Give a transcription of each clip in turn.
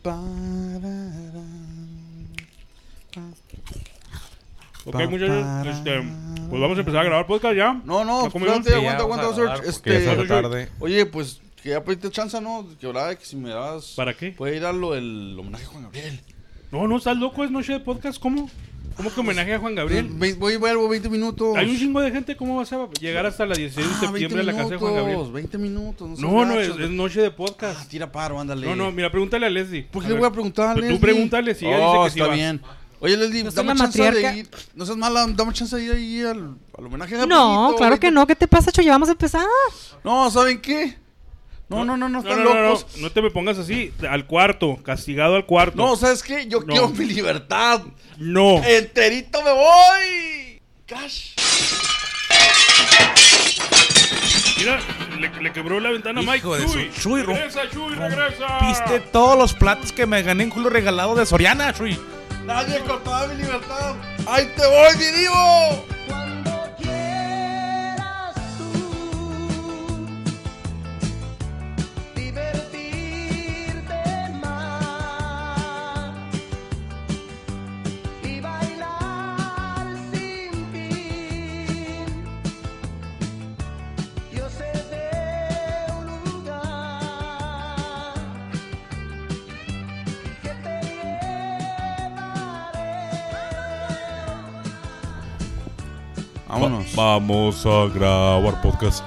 Ok, muchachos, pues vamos a empezar a grabar podcast ya. No, espérate, aguanta. Oye, pues, que ya pediste chance, ¿no? Que hablaba de que si me das... ¿Para qué? Puede ir a lo del homenaje a Juan Gabriel. No, estás loco, es noche de podcast, ¿cómo? ¿Cómo que homenaje a Juan Gabriel? Voy algo 20 minutos. Hay un chingo de gente, ¿cómo vas a llegar hasta la 16 de septiembre a la casa de Juan Gabriel? 20 minutos. No, es noche de podcast. Tira paro, ándale. No, mira, pregúntale a Leslie. ¿Por qué le voy a preguntar a Leslie? Tú pregúntale si ella dice que sí está va. bien. Oye, Leslie, dame chance de ir. No seas mala, dame chance de ir ahí al homenaje de No, claro que no. ¿Qué te pasa, Choy? Vamos a empezar. No, ¿saben qué? No, están locos. No te me pongas así, al cuarto, castigado al cuarto. No, ¿sabes qué? Yo quiero mi libertad. No. Enterito me voy. Cash. Mira, le quebró la ventana a Mike. Hijo de su Chuy, regresa. Viste todos los platos que me gané en culo regalado de Soriana, Chuy. Nadie cortaba mi libertad. ¡Ahí te voy, mi divo! Cuando quieras tú divertirte más y bailar sin fin, yo sé de un lugar que te Vámonos. Vamos a grabar podcast.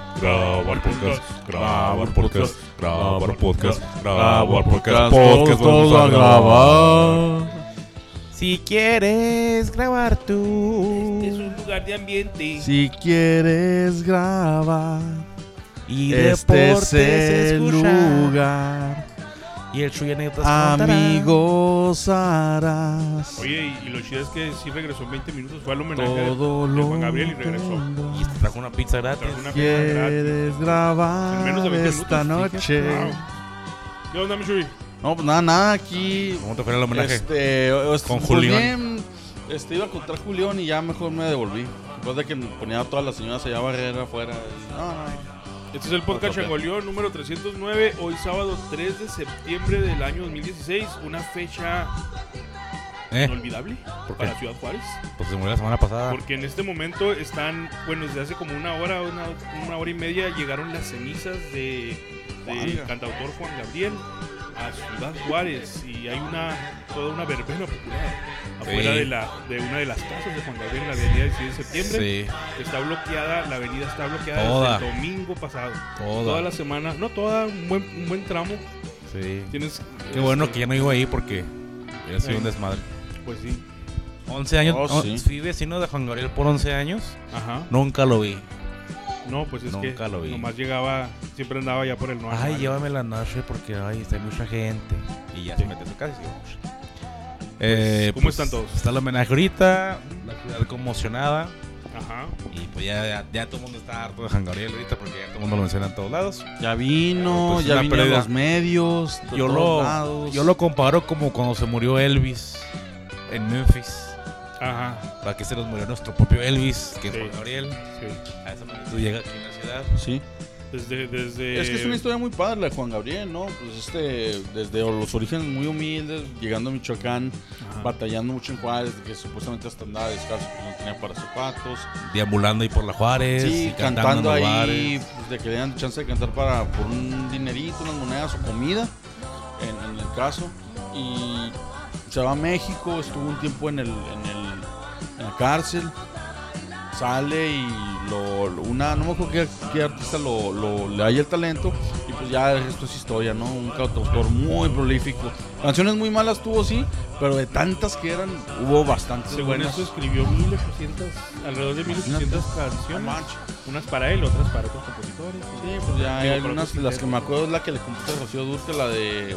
Todos a grabar. Si quieres grabar tú. Es un lugar de ambiente. Si quieres grabar, Y este es deportes el escuchar. lugar. Y el Chuy anécdotas contará. Amigos harás. Oye, y lo chido es que sí regresó en 20 minutos. Fue al homenaje Todo de lo Juan Gabriel y regresó. Y te trajo una pizza gratis. Trajo una pizza ¿Quieres En grabar menos de 20 esta minutos, noche? Wow. ¿Qué onda, mi Chuy? No, pues nada, aquí. ¿Cómo te fue el homenaje? Con Julián. Bien, iba a contar Julián y ya mejor me devolví. Después de que ponía a todas las señoras allá a barrer afuera. No. Este es el podcast Changoleón número 309. Hoy sábado 3 de septiembre del año 2016. Una fecha inolvidable ¿Por qué? para Ciudad Juárez. Porque se murió la semana pasada. Porque en este momento están, bueno, desde hace como una hora y media llegaron las cenizas del cantautor Juan Gabriel a Ciudad Juárez. Y hay toda una verbena popular afuera de una de las casas de Juan Gabriel en la avenida 16 de septiembre. Sí. Está bloqueada, la avenida está bloqueada Toda. desde el domingo pasado. Toda. Toda la semana, no toda, un buen tramo. Sí. Tienes, Qué bueno que ya no iba ahí porque hubiera sido un desmadre. Pues sí. 11 años. Sí. Fui vecino de Juan Gabriel por 11 años. Ajá. Nunca lo vi. No, pues es Nunca que lo vi. nomás llegaba, siempre andaba ya por el norte. Ay, llévame la noche porque hay mucha gente. Y ya se mete a su casa y se ¿Cómo están todos? Está el homenaje ahorita, la ciudad conmocionada. Ajá. Y pues ya todo el mundo está harto de Juan Gabriel ahorita porque ya todo el mundo lo menciona en todos lados. Ya vino, Pues ya una vino a pérdida. los medios. de todos lados. Yo lo comparo como cuando se murió Elvis en Memphis. Ajá. Para que se nos murió nuestro propio Elvis, que es Sí. Juan Gabriel. Sí. A esa magnitud llega aquí en la ciudad. Sí. Desde Es que es una historia muy padre la de Juan Gabriel, ¿no? Pues desde los orígenes muy humildes, llegando a Michoacán, Ajá. batallando mucho en Juárez, que supuestamente hasta andaba descalzo, porque no tenía para zapatos. Deambulando ahí por la Juárez. Sí, y cantando en los ahí, bares. pues, de que le dan chance de cantar por un dinerito, unas monedas o comida, en el caso. Y se va a México, estuvo un tiempo en la cárcel. Sale y no me acuerdo qué artista le haya el talento y pues ya esto es historia, ¿no? Un cantautor muy prolífico. Canciones muy malas tuvo, sí, pero de tantas que eran, hubo bastantes Según buenas. eso escribió alrededor de 1800 canciones. manches. Unas para él, otras para otros compositores. Sí, pues ya hay Digo, algunas, pero las que me acuerdo es la que le compuso a Rocío Durcal, la de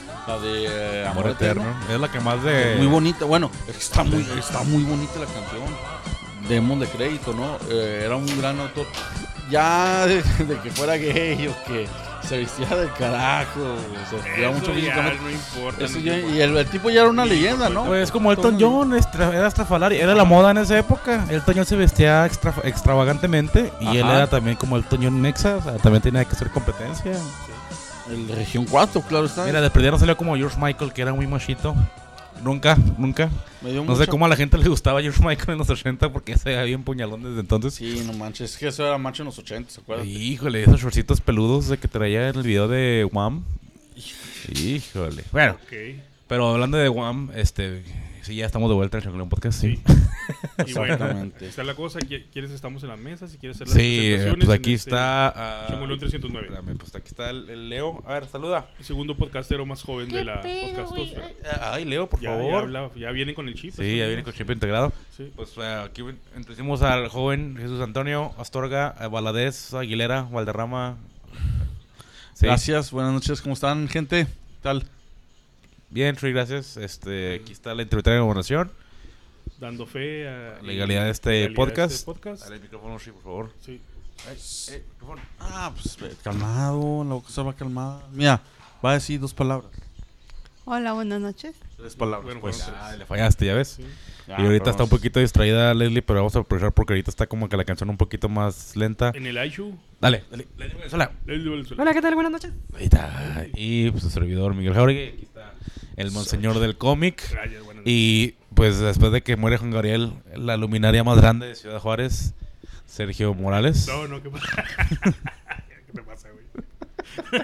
Amor Eterno. Es la que más de. Muy bonita, bueno, está muy bonita la canción. Demos de crédito, ¿no? Era un gran autor. Ya de que fuera gay o que se vistiera del carajo, o se vestía mucho Eso ya físicamente. no importa. Eso no ya- importa. y el tipo ya era una leyenda, ¿no? Pues como Elton John, era estrafalario, era la moda en esa época. Elton John se vestía extravagantemente y él Ajá. era también como Elton John Nexa, o sea, también tenía que hacer competencia. El de Región 4, claro está. Mira, de perdida no salió como George Michael, que era muy machito. Nunca. Me dio No sé cómo a la gente le gustaba George Michael en los 80 porque se veía bien puñalón desde entonces. Sí, no manches. Es que eso era macho en los 80, ¿se acuerdan? Híjole, esos shortcitos peludos de que traía en el video de Wham. Híjole. Bueno, Ok. pero hablando de Wham, sí, ya estamos de vuelta en el Chacalón Podcast, sí. Y bueno, Exactamente. está la cosa. ¿Quieres estamos en la mesa? Si quieres hacer las Sí, presentaciones pues aquí en está... Changolón 309. Espérame, pues aquí está el Leo. A ver, saluda. El segundo podcastero más joven de la podcastosfera. Ay, Leo, por Ya favor. ya vienen con el chip. Sí, ya viene con chip integrado. Sí. Pues aquí introducimos al joven Jesús Antonio Astorga, Valadez, Aguilera, Valderrama. Sí. Gracias, buenas noches. ¿Cómo están, gente? ¿Qué tal? Bien, Chuy, gracias. Aquí está la interventora de gobernación. Dando fe a Legalidad de este legalidad podcast. de este podcast. Dale el micrófono, sí, por favor. Sí. Micrófono. Pues calmado, la boca estaba calmada. Mira, va a decir 2 palabras. Hola, buenas noches. 3 palabras, Bueno, pues. bueno, Ah, le fallaste, ya ves. Sí. Y ahorita está un poquito distraída Leslie, pero vamos a aprovechar porque ahorita está como que la canción un poquito más lenta. En el iShow. Dale, Leslie Venezuela. Hola, ¿qué tal? Buenas noches. Ahí está. Y pues su servidor Miguel Jauregui. Aquí está el monseñor del cómic. Gracias, buenas noches. Y pues después de que muere Juan Gabriel, la luminaria más grande de Ciudad Juárez, Sergio Morales. No, ¿qué pasa? ¿Qué te pasa, güey?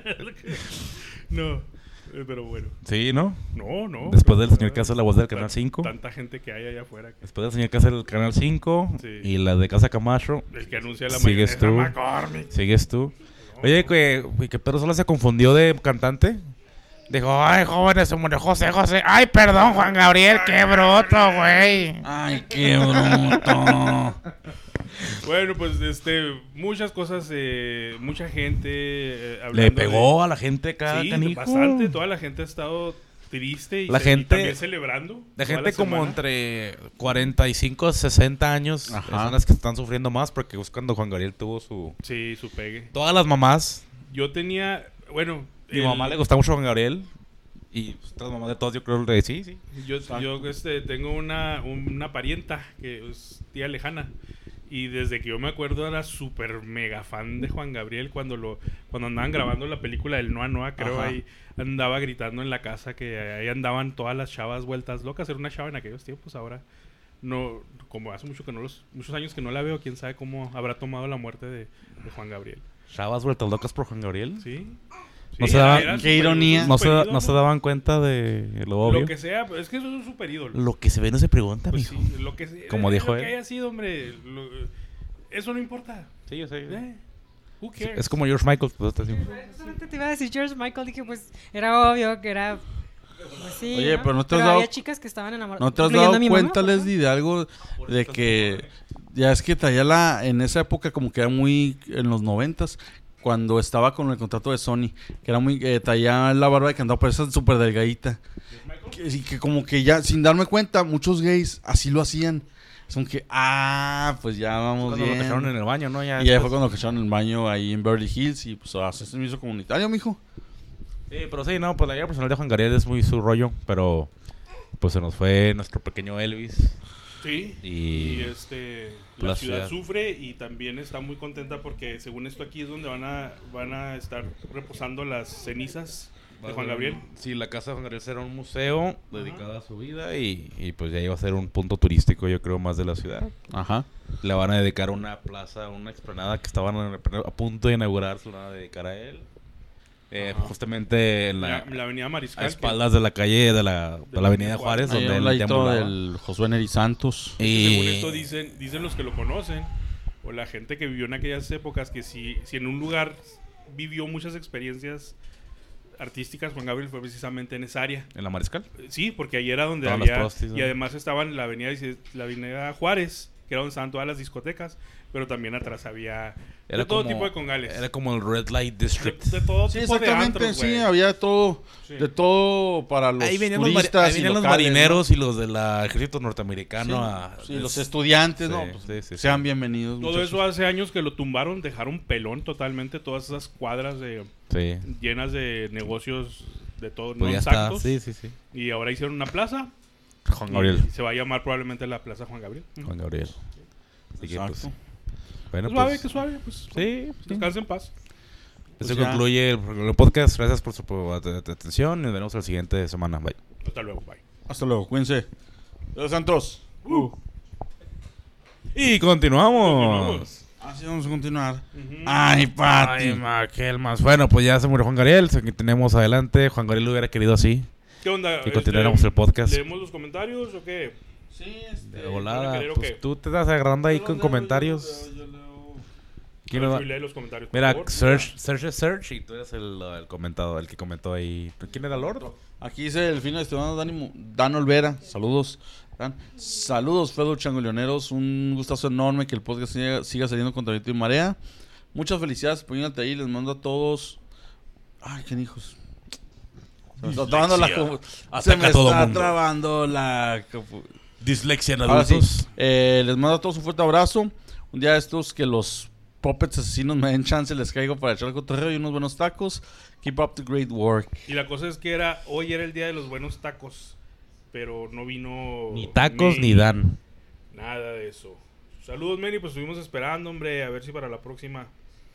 No, pero bueno. Sí, ¿no? No. Después del señor que hace la voz del Canal 5. Tanta gente que hay allá afuera. Después del señor que hace el Canal 5 Sí. y la de Casa Camacho. El que anuncia la Sigues mayonesa tú. McCormick. Sigues tú. Oye, que Pedro Sola se confundió de cantante. Dijo, ay, jóvenes, se murió José. Ay, perdón, Juan Gabriel, qué bruto, güey. Ay, qué bruto. Bueno, pues muchas cosas, mucha gente hablando Le pegó a la gente de, cada sí, canijo. bastante. Toda la gente ha estado triste y, La y gente- también celebrando. De toda gente la como semana. entre 45 y 60 años. Ajá. Son las que están sufriendo más porque es cuando Juan Gabriel tuvo su... Sí, su pegue. Todas las mamás. Yo tenía, bueno... Mi mamá le gustaba mucho Juan Gabriel. Y pues, todas las mamás de todos yo creo que sí. Yo tengo una parienta que es tía lejana. Y desde que yo me acuerdo era súper mega fan de Juan Gabriel cuando andaban grabando la película del Noa Noa, creo. Ajá. Ahí andaba gritando en la casa que ahí andaban todas las chavas vueltas locas. Era una chava en aquellos tiempos, ahora no, como hace muchos años que no la veo, quién sabe cómo habrá tomado la muerte de Juan Gabriel. Chavas vueltas locas por Juan Gabriel. ¿Sí? No Sí, se daba- era qué súper- ironía. No se, súper no se ídolo. daban cuenta de lo obvio. Lo que sea, es que eso es un super ídolo. Lo que se ve no se pregunta, Pues mijo. sí, lo que sea, Como dijo lo él. que haya sido, hombre, eso no importa. Sí, yo sé. Who cares? Es como George Michael. Pues, así. Solamente te iba a decir George Michael, dije, pues era obvio que era. Pues, sí, Oye, pero no te has dado- había chicas que estaban enamoradas. ¿No te has incluyendo dado a mi cuenta, mamá, Leslie, de algo de que ya es que traía en esa época como que era muy en los 90s cuando estaba con el contrato de Sony, que era muy traía la barba de candado, pero esa súper delgadita. Que como que ya sin darme cuenta muchos gays así lo hacían. Son que pues ya vamos Cuando lo bien. cacharon en el baño, ¿no? Ya Y ya después- fue cuando cacharon el baño ahí en Beverly Hills y pues hace servicio comunitario, mijo. Sí, pero sí, no, pues la vida personal de Juan Gabriel es muy su rollo, pero pues se nos fue nuestro pequeño Elvis. Sí. Y La la ciudad ciudad. sufre y también está muy contenta porque según esto aquí es donde van a estar reposando las cenizas de Juan Gabriel. Sí, la casa de Juan Gabriel será un museo dedicado a su vida y pues ya iba a ser un punto turístico, yo creo, más de la ciudad. Ajá. Le van a dedicar una plaza, una explanada que estaban a punto de inaugurar, se la van a dedicar a él. Justamente en La avenida Mariscal. a espaldas de la calle de la avenida Juárez, Ahí donde a un él ladito deambulaba. del Josué Neri Santos. que según esto Y dicen los que lo conocen o la gente que vivió en aquellas épocas que si en un lugar vivió muchas experiencias artísticas, Juan Gabriel fue precisamente en esa área. en la Mariscal. Sí, porque ahí era donde Estaban las había prostis, ¿no? y además estaban la avenida Juárez, que era donde estaban todas las discotecas, pero también atrás había de todo tipo de congales. Era como el Red Light District. de todo Sí, tipo de exactamente, antros, sí, güey. había todo, Sí. de todo para los Ahí venían turistas ahí venían y los locales, marineros y los del ejército norteamericano. ¿no? a- Sí, los estudiantes, Sí, ¿no? Pues, sí, sí, sean sí. bienvenidos. Todo muchachos. eso hace años que lo tumbaron, dejaron pelón totalmente todas esas cuadras Sí. llenas de negocios de todo, Pues no ya está. santos. Sí, sí, sí. Y ahora hicieron una plaza. Juan Gabriel. Y se va a llamar probablemente la Plaza Juan Gabriel. Juan Gabriel. Así que, pues, Exacto. bueno, Suave, pues, que suave, pues. sí, sí. Descansa en paz. Eso ya. concluye el podcast. Gracias por su atención. Nos vemos la siguiente semana. Bye. Hasta luego, bye. Hasta luego, cuídense. Los Santos. Y continuamos. Así vamos a continuar. Ujú. Ay, Pati. Ay, aquel más. Bueno, pues ya se murió Juan Gabriel. Aquí tenemos adelante. Juan Gabriel lo hubiera querido así. ¿Qué onda? Que continuáramos el podcast. ¿Leemos los comentarios o qué? Sí, De volada. ¿van a querer o Pues qué? tú te estás agarrando ahí con comentarios. ¿Quién A lo ver, da? Chuy, lee los comentarios, por Mira, favor. search y tú eres el comentado, el que comentó ahí. ¿Quién era Lord? Aquí dice el fin de estimado Dan Olvera. Saludos, Dan. Saludos, Fedo Changoleoneros. Un gustazo enorme que el podcast siga saliendo contra viento y marea. Muchas felicidades, poniéndote ahí. Les mando a todos. Ay, qué hijos. Se me está trabando la. Se me todo está mundo. trabando la. Dislexia en Ahora sí, adultos. les mando a todos un fuerte abrazo. Un día de estos que los puppets asesinos me den chance, les caigo para echar el cotorreo y unos buenos tacos. Keep up the great work. Y la cosa es que hoy era el día de los buenos tacos, pero no vino Ni tacos Manny, ni Dan. nada de eso. Saludos, Manny, pues estuvimos esperando, hombre, a ver si para la próxima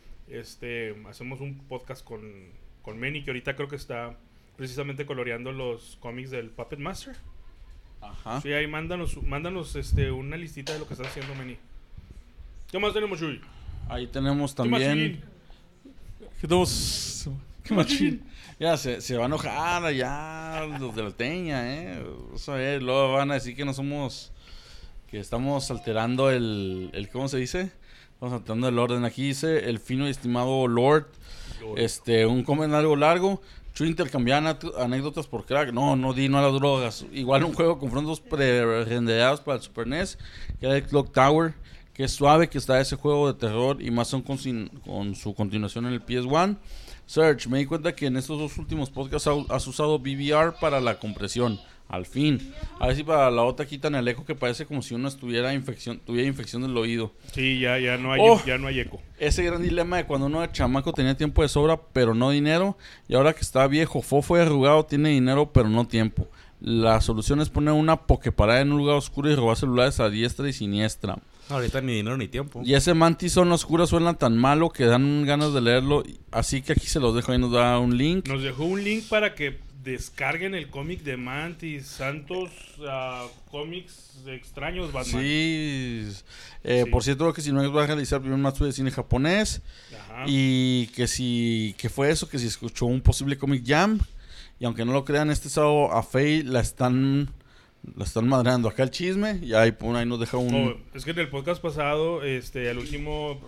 hacemos un podcast con Manny, que ahorita creo que está precisamente coloreando los cómics del Puppet Master. Ajá. Sí, ahí mándanos una listita de lo que estás haciendo, Manny. ¿Qué más tenemos, Chuy? Ahí tenemos ¿Qué más, también. Chuy? ¿Qué tenemos? ¿Qué machín? Ya se va a enojar allá los de la teña, Vamos a ver, luego van a decir que no somos. Que estamos alterando el ¿cómo se dice? Estamos alterando el orden. Aquí dice el fino y estimado Lord. Un comentario largo. Chuy intercambiar anécdotas por crack. No a las drogas. Igual un juego con fondos pre-renderados para el Super NES, que era el Clock Tower. Que es suave que está ese juego de terror y más son con su continuación en el PS1. Search, me di cuenta que en estos dos últimos podcasts has usado BBR para la compresión. Al fin. A ver si para la otra quitan el eco que parece como si uno tuviera infección del oído. Sí, ya no hay, Oh. ya no hay eco. Ese gran dilema de cuando uno de chamaco tenía tiempo de sobra, pero no dinero. Y ahora que está viejo, fofo y arrugado, tiene dinero, pero no tiempo. La solución es poner una pokeparada en un lugar oscuro y robar celulares a diestra y siniestra. Ahorita ni dinero ni tiempo. Y ese Mantis-Zone oscura suena tan malo que dan ganas de leerlo. Así que aquí se los dejo, ahí nos da un link. Nos dejó un link para que descarguen el cómic de Mantis, Santos, cómics extraños Batman. Sí. Sí. Por cierto, que si no va a realizar el primer Matsu de cine japonés. Ajá. Y que que fue eso, que si escuchó un posible Comic Jam. Y aunque no lo crean, este sábado a Faye la están madreando. Acá el chisme. Y ahí nos deja un... Oh, es que en el podcast pasado, al último,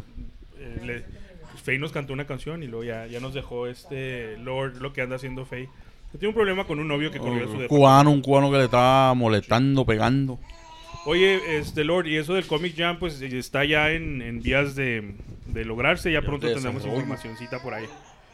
Faye nos cantó una canción y luego ya nos dejó Lord lo que anda haciendo Faye. Tiene un problema con un novio que corrió a su departamento. un cubano que le estaba molestando, pegando. Oye, Lord, y eso del Comic Jam, pues está ya en vías de lograrse. Ya pronto de tendremos desarrollo. informacioncita por ahí.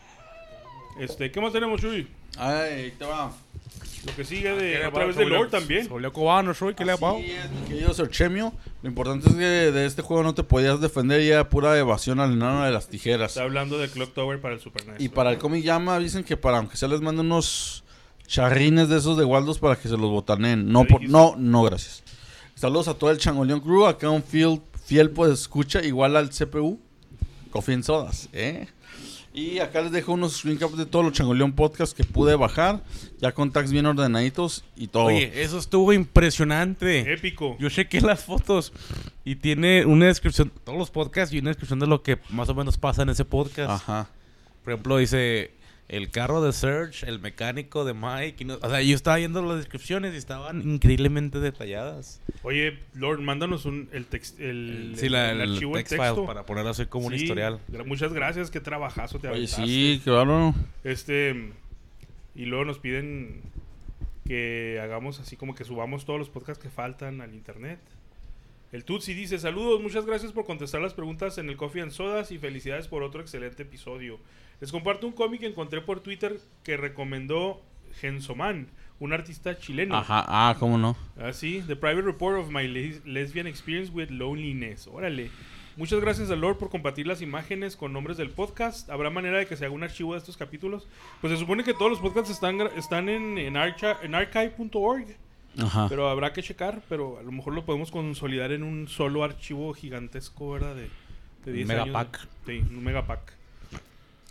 ¿Qué más tenemos, Chuy? Ay, te va. Lo que sigue a través de Lord también. Soy cubano, soy que le ha pasado. Así es, mi querido Serchemio. Lo importante es que de este juego no te podías defender y era pura evasión al enano de las tijeras. Está hablando de Clock Tower para el Super NES. Y para el Comic Llama dicen que para aunque sea les manden unos charrines de esos de Waldos para que se los botaneen. No, no, gracias. Saludos a todo el Changoleón Crew. Acá un fiel pues escucha igual al CPU. Coffee and Sodas, Y acá les dejo unos screencaps de todos los Changoleón Podcast que pude bajar. Ya con tags bien ordenaditos y todo. Oye, eso estuvo impresionante. Épico. Yo chequé las fotos y tiene una descripción, todos los podcasts y una descripción de lo que más o menos pasa en ese podcast. Ajá. Por ejemplo, dice el carro de Serge, el mecánico de Mike. O sea, yo estaba viendo las descripciones y estaban increíblemente detalladas. Oye, Lord, mándanos el archivo en text file texto. para ponerlo así como un Sí, historial. Muchas gracias, qué trabajazo te Oye, aventaste. sí, claro. Y luego nos piden que hagamos así como que subamos todos los podcasts que faltan al internet. El Tutsi dice: saludos, muchas gracias por contestar las preguntas en el Coffee and Sodas y felicidades por otro excelente episodio. Les comparto un cómic que encontré por Twitter que recomendó Gensoman, un artista chileno. Ajá, cómo no. Así, The Private Report of My Lesbian Experience with Loneliness. Órale. Muchas gracias a Lord por compartir las imágenes con nombres del podcast. ¿Habrá manera de que se haga un archivo de estos capítulos? Pues se supone que todos los podcasts están en archive.org. Ajá. Pero habrá que checar. Pero a lo mejor lo podemos consolidar en un solo archivo gigantesco, ¿verdad? De 10 años. Megapack. Sí, un megapack.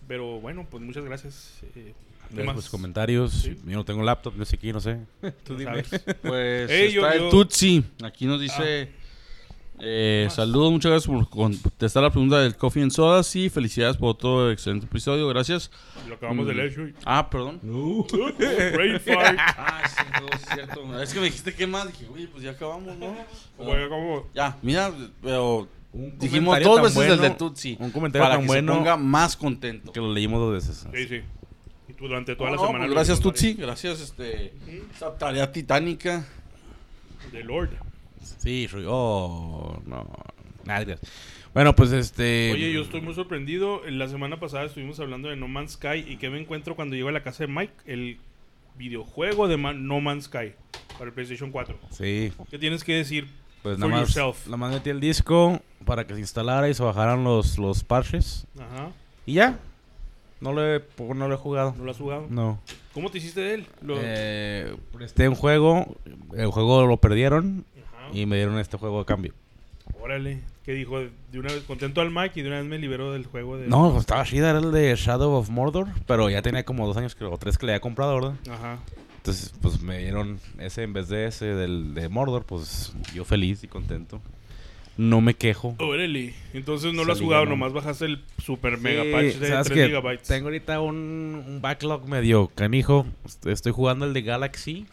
Pero bueno, pues muchas gracias. ¿Qué Los más? comentarios. Sí. Yo no tengo laptop, yo sé aquí, no sé. Tú ¿No dime. sabes? Pues Ey, está yo- el Tutsi. Aquí nos dice... saludos, muchas gracias por contestar la pregunta del Coffee and Sodas y felicidades por otro excelente episodio, gracias. Lo acabamos de leer, Shui. Perdón. Brain fart. Sí, no, es cierto. Es que me dijiste que más, dije, oye, pues ya acabamos, ¿no? Bueno, como... Ya, mira, pero Un dijimos comentario dos tan veces el bueno, de Tutsi. un comentario para tan que bueno se ponga más contento. que lo leímos 2 veces. Sí, sí. Y tú durante toda la No, semana... pues lo gracias vimos Tutsi, gracias esa tarea titánica. varios. De Lord. Sí, no. Nada, gracias. Bueno, pues Oye, yo estoy muy sorprendido. La semana pasada estuvimos hablando de No Man's Sky. ¿Y qué me encuentro cuando llego a la casa de Mike? El videojuego de No Man's Sky para el PlayStation 4. Sí, ¿Qué tienes que decir pues for nada más, yourself? nada más metí el disco para que se instalara y se bajaran los parches. Ajá. Y ya. No lo he jugado. ¿No lo has jugado? No. ¿Cómo te hiciste de él? Presté un juego. El juego lo perdieron. Ajá. Y me dieron este juego a cambio. Órale. ¿Qué dijo? De una vez contento al Mike y de una vez me liberó del juego de... No, pues estaba chida, era el de Shadow of Mordor. Pero ya tenía como 2 años o 3 que le había comprado, ¿verdad? Ajá. Entonces, pues me dieron ese en vez de ese de Mordor. Pues yo feliz y contento. No me quejo. Órale. Entonces no lo has Salí jugado, ganando. nomás bajaste el super mega Sí, patch de ¿sabes 3 qué? gigabytes. Tengo ahorita un backlog medio canijo. Estoy jugando el de Galaxy.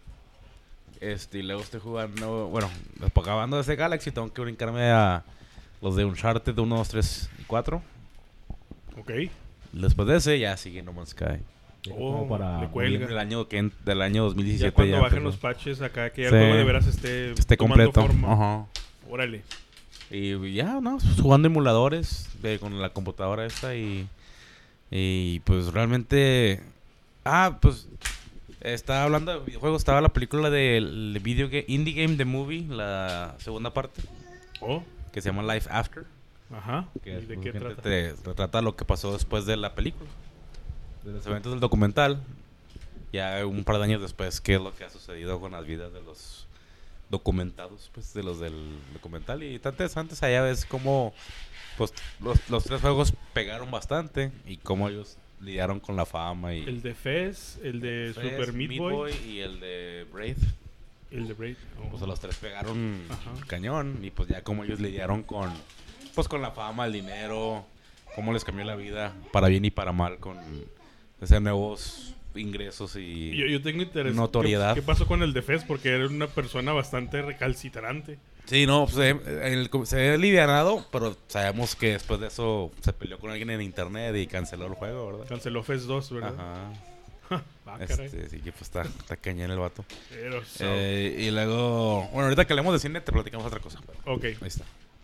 Y luego estoy jugando... Bueno, acabando ese Galaxy, tengo que brincarme a los de Uncharted 1, 2, 3 y 4. Ok. Después de ese, ya sigue No Man's Sky. Oh, Como para le cuelga. noviembre del año 2017. Ya cuando bajen empezó. los patches acá, que ya Sí. el juego de veras esté tomando completo. forma. Ajá. Órale. Y ya, ¿no? Jugando emuladores con la computadora esta y pues realmente... pues estaba hablando de videojuegos, estaba la película del Indie Game The Movie, la segunda parte, Oh, que se llama Life After, ajá. que ¿Y es, de pues, qué gente trata? te retrata lo que pasó después de la película, de los eventos del documental, ya un par de años después, qué es lo que ha sucedido con las vidas de los documentados, pues de los del documental. Y tan interesantes allá ves cómo pues los 3 juegos pegaron bastante y cómo ellos lidiaron con la fama y El de Fez, el de Fez, Super Meat Boy, y el de Braid. el de Braid. Oh. Pues los 3 pegaron Ajá. cañón y pues ya cómo ellos lidiaron con la fama, el dinero, cómo les cambió la vida para bien y para mal con ese nuevos ingresos y Yo tengo interés. notoriedad. ¿Qué pasó con el de Fez? Porque era una persona bastante recalcitrante. Sí, no, pues, se ve alivianado, pero sabemos que después de eso se peleó con alguien en internet y canceló el juego, ¿verdad? Canceló Fez 2, ¿verdad? Ajá. Ah, caray. Sí, que pues está cañón el vato. Pero, Y luego, bueno, ahorita que hablemos de cine te platicamos otra cosa. ok. Ahí está.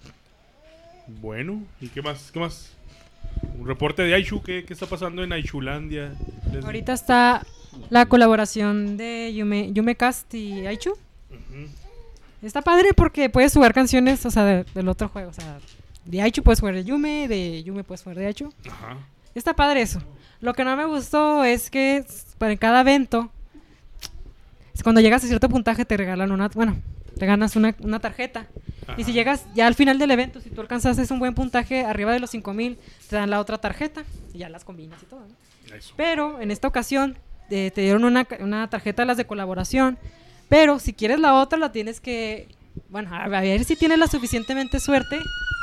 Bueno, ¿y qué más? ¿Qué más? Un reporte de Aishu. ¿Qué está pasando en Aishulandia? Ahorita está la colaboración de Yumecast y Aichu. Ujú. Está padre porque puedes jugar canciones, o sea, del otro juego. O sea, de Aichu puedes jugar de Yume puedes jugar de Aichu. Ajá. Está padre eso. Lo que no me gustó es que para cada evento, cuando llegas a cierto puntaje te regalan te ganas una tarjeta. Y si Ajá. llegas ya al final del evento, si tú alcanzaste un buen puntaje arriba de los 5000, te dan la otra tarjeta y ya las combinas y todo, ¿no? Eso. Pero en esta ocasión te dieron una tarjeta de las de colaboración. Pero si quieres la otra, la tienes que... Bueno, a ver si tienes la suficientemente suerte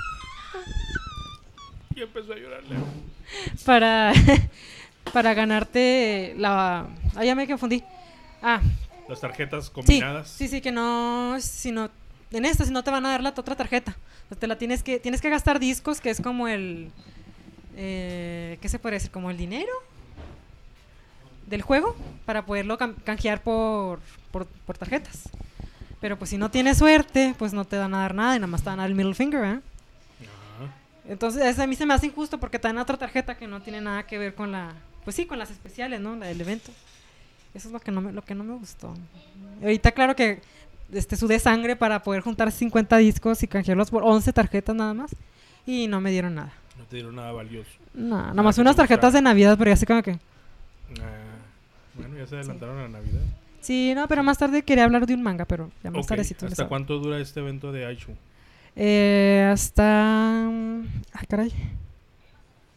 Y empezó a llorar Leo. para, para ganarte la... Ah, ya me confundí. Ah, Las tarjetas sí, combinadas. sí, que no... Si no te van a dar la otra tarjeta. O sea, te la tienes que gastar discos, que es como el... ¿qué se puede decir? Como el dinero del juego para poderlo canjear por tarjetas. Pero pues si no tienes suerte, pues no te van a dar nada y nada más te van a dar el middle finger, ¿eh? Ajá. Entonces eso a mí se me hace injusto porque te dan otra tarjeta que no tiene nada que ver con pues sí, con las especiales, ¿no? La del evento. Eso es lo que no me gustó. Ahorita claro que sudé sangre para poder juntar 50 discos y canjearlos por 11 tarjetas nada más y no me dieron nada. No te dieron nada valioso. No, nada más que unas te tarjetas gustaba. de Navidad, pero ya sé como que... Bueno, ya se adelantaron a Navidad. Sí, no, pero más tarde quería hablar de un manga, pero ya más Ok, tardecito les ¿hasta hablo. cuánto dura este evento de Aishu? Hasta... Ay, caray.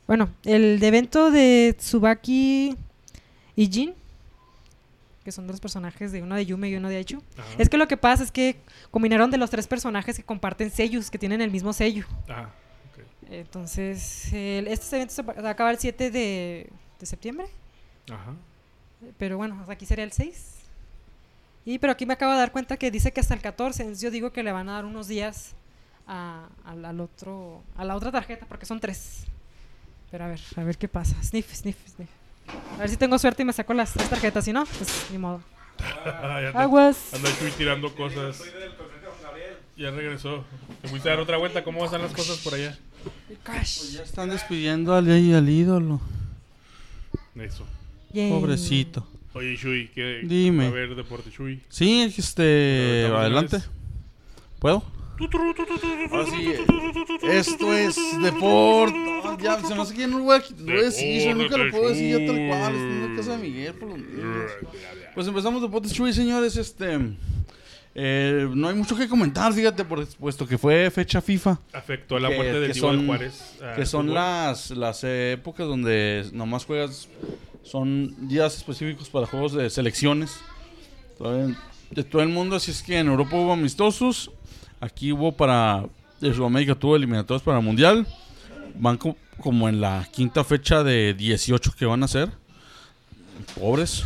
Bueno, el evento de Tsubaki y Jin, que son dos personajes, de uno de Yume y uno de Aichu. Ajá. Es que lo que pasa es que combinaron de los 3 personajes que comparten sellos, que tienen el mismo sello. Ah, ok. Entonces, este evento se va a acabar el 7 de septiembre. Ajá. Pero bueno, aquí sería el 6. Pero aquí me acabo de dar cuenta que dice que hasta el 14. Entonces yo digo que le van a dar unos días a la otra tarjeta, porque son 3. Pero a ver qué pasa. Sniff. A ver si tengo suerte y me saco las 3 tarjetas. Si no, pues ni modo. Ya te- Aguas. Anda Chuy tirando cosas. Ya regresó. Te fuiste a dar otra vuelta. ¿Cómo están las cosas por allá? Pues ya están despidiendo al ídolo. Eso. Yay. Pobrecito. Oye, Chuy, ¿qué Dime. va a haber deporte, Chuy? Sí, Ahorita adelante. vez. ¿Puedo? Ahora sí, esto es deporte. No, ya, se me hace que ya no lo voy a decir, yo nunca lo puedo decir ya tal cual. Estoy en la casa de Miguel por los niños. Pues empezamos Deportes Chuy, señores. No hay mucho que comentar, fíjate, puesto que fue fecha FIFA. Afectó la Que- muerte del que Divo de son- Juárez. Que son las épocas donde nomás juegas, son días específicos para juegos de selecciones de todo el mundo. Así es que en Europa hubo amistosos, aquí hubo de Sudamérica tuvo eliminatorios para el Mundial. Van como en la quinta fecha de 18 que van a hacer. Pobres.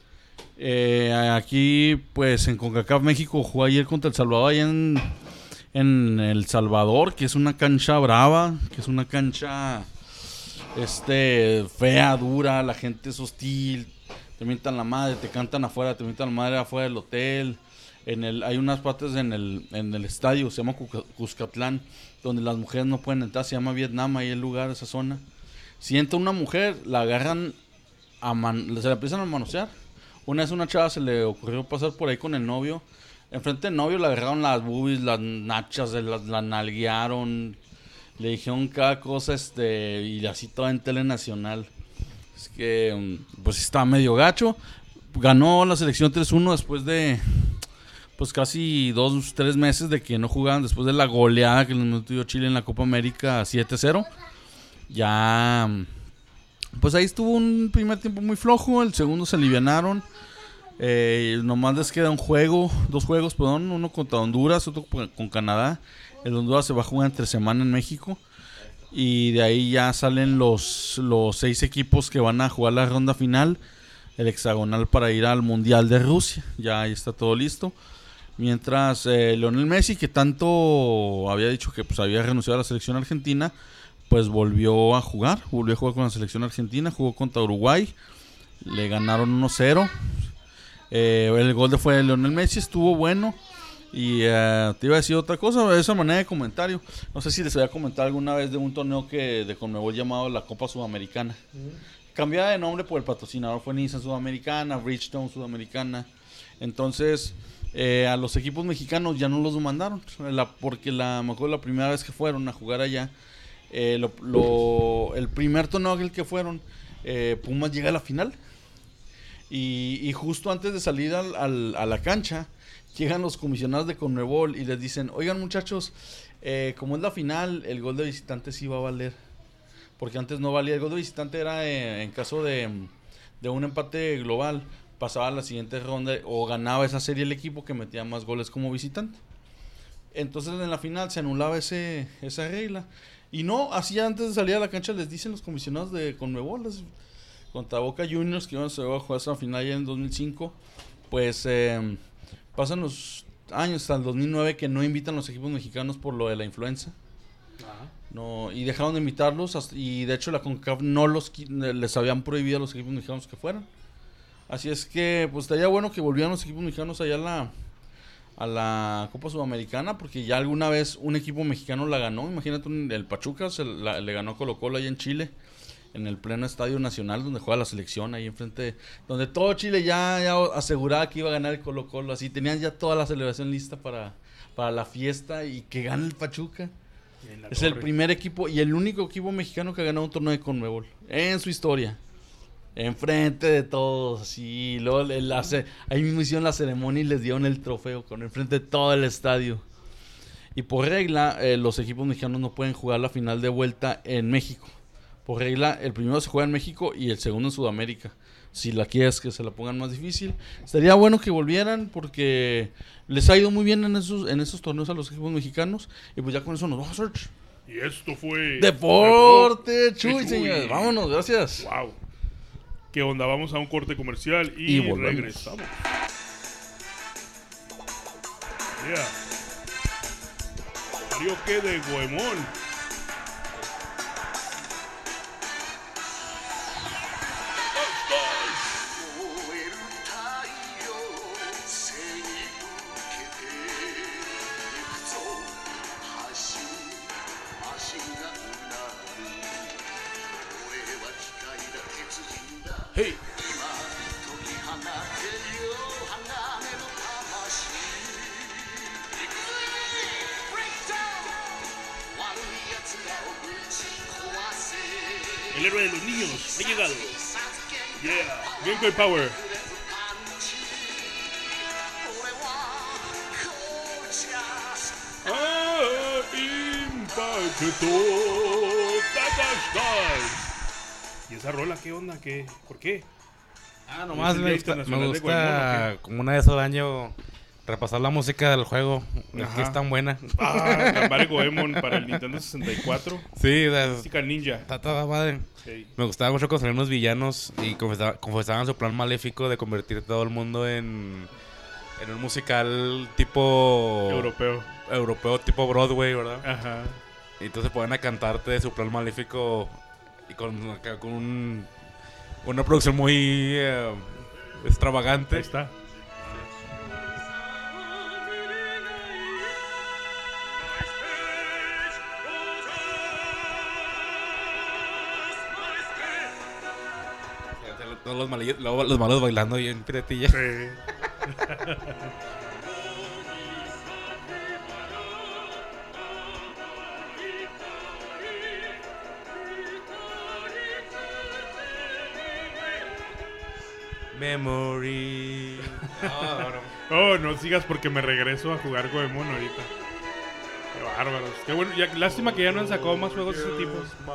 Aquí pues en CONCACAF México jugó ayer contra El Salvador allá en El Salvador, que es una cancha brava, que es una cancha fea, dura, la gente es hostil, te mientan la madre, te cantan afuera, te mientan la madre afuera del hotel. Hay unas partes en el estadio, se llama Cuscatlán, donde las mujeres no pueden entrar, se llama Vietnam, ahí el lugar, esa zona. Si entra una mujer, la agarran, se la empiezan a manosear. Una vez una chava se le ocurrió pasar por ahí con el novio. Enfrente del novio le agarraron las boobies, las nachas, la nalguearon. Le dijeron cada cosa, y así todo en tele nacional. Es que, pues está medio gacho. Ganó la selección 3-1 después de, pues casi 2-3 meses de que no jugaban. Después de la goleada que les metió Chile en la Copa América 7-0. Ya, pues ahí estuvo un primer tiempo muy flojo. El segundo se alivianaron. Nomás les queda dos juegos, uno contra Honduras, otro con Canadá. El Honduras se va a jugar entre semana en México. Y de ahí ya salen los 6 equipos que van a jugar la ronda final, el hexagonal para ir al Mundial de Rusia. Ya ahí está todo listo. Mientras Lionel Messi, que tanto había dicho que pues había renunciado a la selección argentina, pues volvió a jugar con la selección argentina, jugó contra Uruguay, le ganaron 1-0. El gol fue de Lionel Messi, estuvo bueno. Y te iba a decir otra cosa, de esa manera de comentario. No sé si les había comentado alguna vez de un torneo de Conmebol llamado la Copa Sudamericana. Cambiaba de nombre por el patrocinador, fue Nissan Sudamericana, Bridgestone Sudamericana. Entonces a los equipos mexicanos ya no los mandaron, porque me acuerdo la primera vez que fueron a jugar allá, el primer torneo aquel que fueron, Pumas llega a la final. Y justo antes de salir a la cancha, llegan los comisionados de Conmebol y les dicen: oigan muchachos, como es la final, el gol de visitante sí va a valer. Porque antes no valía. El gol de visitante era en caso de un empate global, pasaba a la siguiente ronda o ganaba esa serie el equipo que metía más goles como visitante. Entonces en la final se anulaba esa regla. Y no, así antes de salir a la cancha les dicen los comisionados de Conmebol, contra Boca Juniors, que iban a jugar esa final ya en 2005, pues pasan los años hasta el 2009 que no invitan los equipos mexicanos por lo de la influenza. No, y dejaron de invitarlos, y de hecho la CONCACAF les habían prohibido a los equipos mexicanos que fueran. Así es que pues estaría bueno que volvieran los equipos mexicanos allá a la Copa Sudamericana, porque ya alguna vez un equipo mexicano la ganó. Imagínate, el Pachuca le ganó a Colo-Colo allá en Chile, en el pleno Estadio Nacional donde juega la selección, ahí enfrente, donde todo Chile ya aseguraba que iba a ganar el Colo-Colo. Así tenían ya toda la celebración lista para la fiesta, y que gane el Pachuca. Es el primer equipo y el único equipo mexicano que ha ganado un torneo de Conmebol en su historia, enfrente de todos, así. Luego ahí mismo hicieron la ceremonia y les dieron el trofeo enfrente de todo el estadio. Y por regla, los equipos mexicanos no pueden jugar la final de vuelta en México, Por regla, el primero se juega en México y el segundo en Sudamérica. Si la quieres que se la pongan más difícil. Estaría bueno que volvieran porque les ha ido muy bien en esos torneos a los equipos mexicanos. Y pues ya con eso nos vamos, Serge. Y esto fue... Deporte, Chuy, Chuy. señores. Vámonos, gracias. Wow. ¿Qué onda? Vamos a un corte comercial Y y volvemos. regresamos. Yeah. Karaoke de Goemon. Hey. El héroe de los niños ha llegado. Yeah. Game Power. ¿Y esa rola qué onda? ¿Por qué? Nomás ¿Es el me Día gusta, Internacional de Goemon, o como una vez al año repasar la música del juego. Es Ajá. que es tan buena. Gambar Goemon para el Nintendo 64. Sí, o sea, Música ninja. está toda madre. Sí. Me gustaba mucho construir unos villanos y confesaban su plan maléfico de convertir todo el mundo en un musical tipo Europeo. tipo Broadway, ¿verdad? Ajá. Y entonces pueden a cantarte su plan maléfico y con una producción muy extravagante. Ahí está. Todos los malos bailando y en piratilla. Sí. Memory. Oh, no sigas porque me regreso a jugar Goemon ahorita. Qué bárbaros. Qué bueno. Lástima que ya no han sacado más juegos de ese tipo.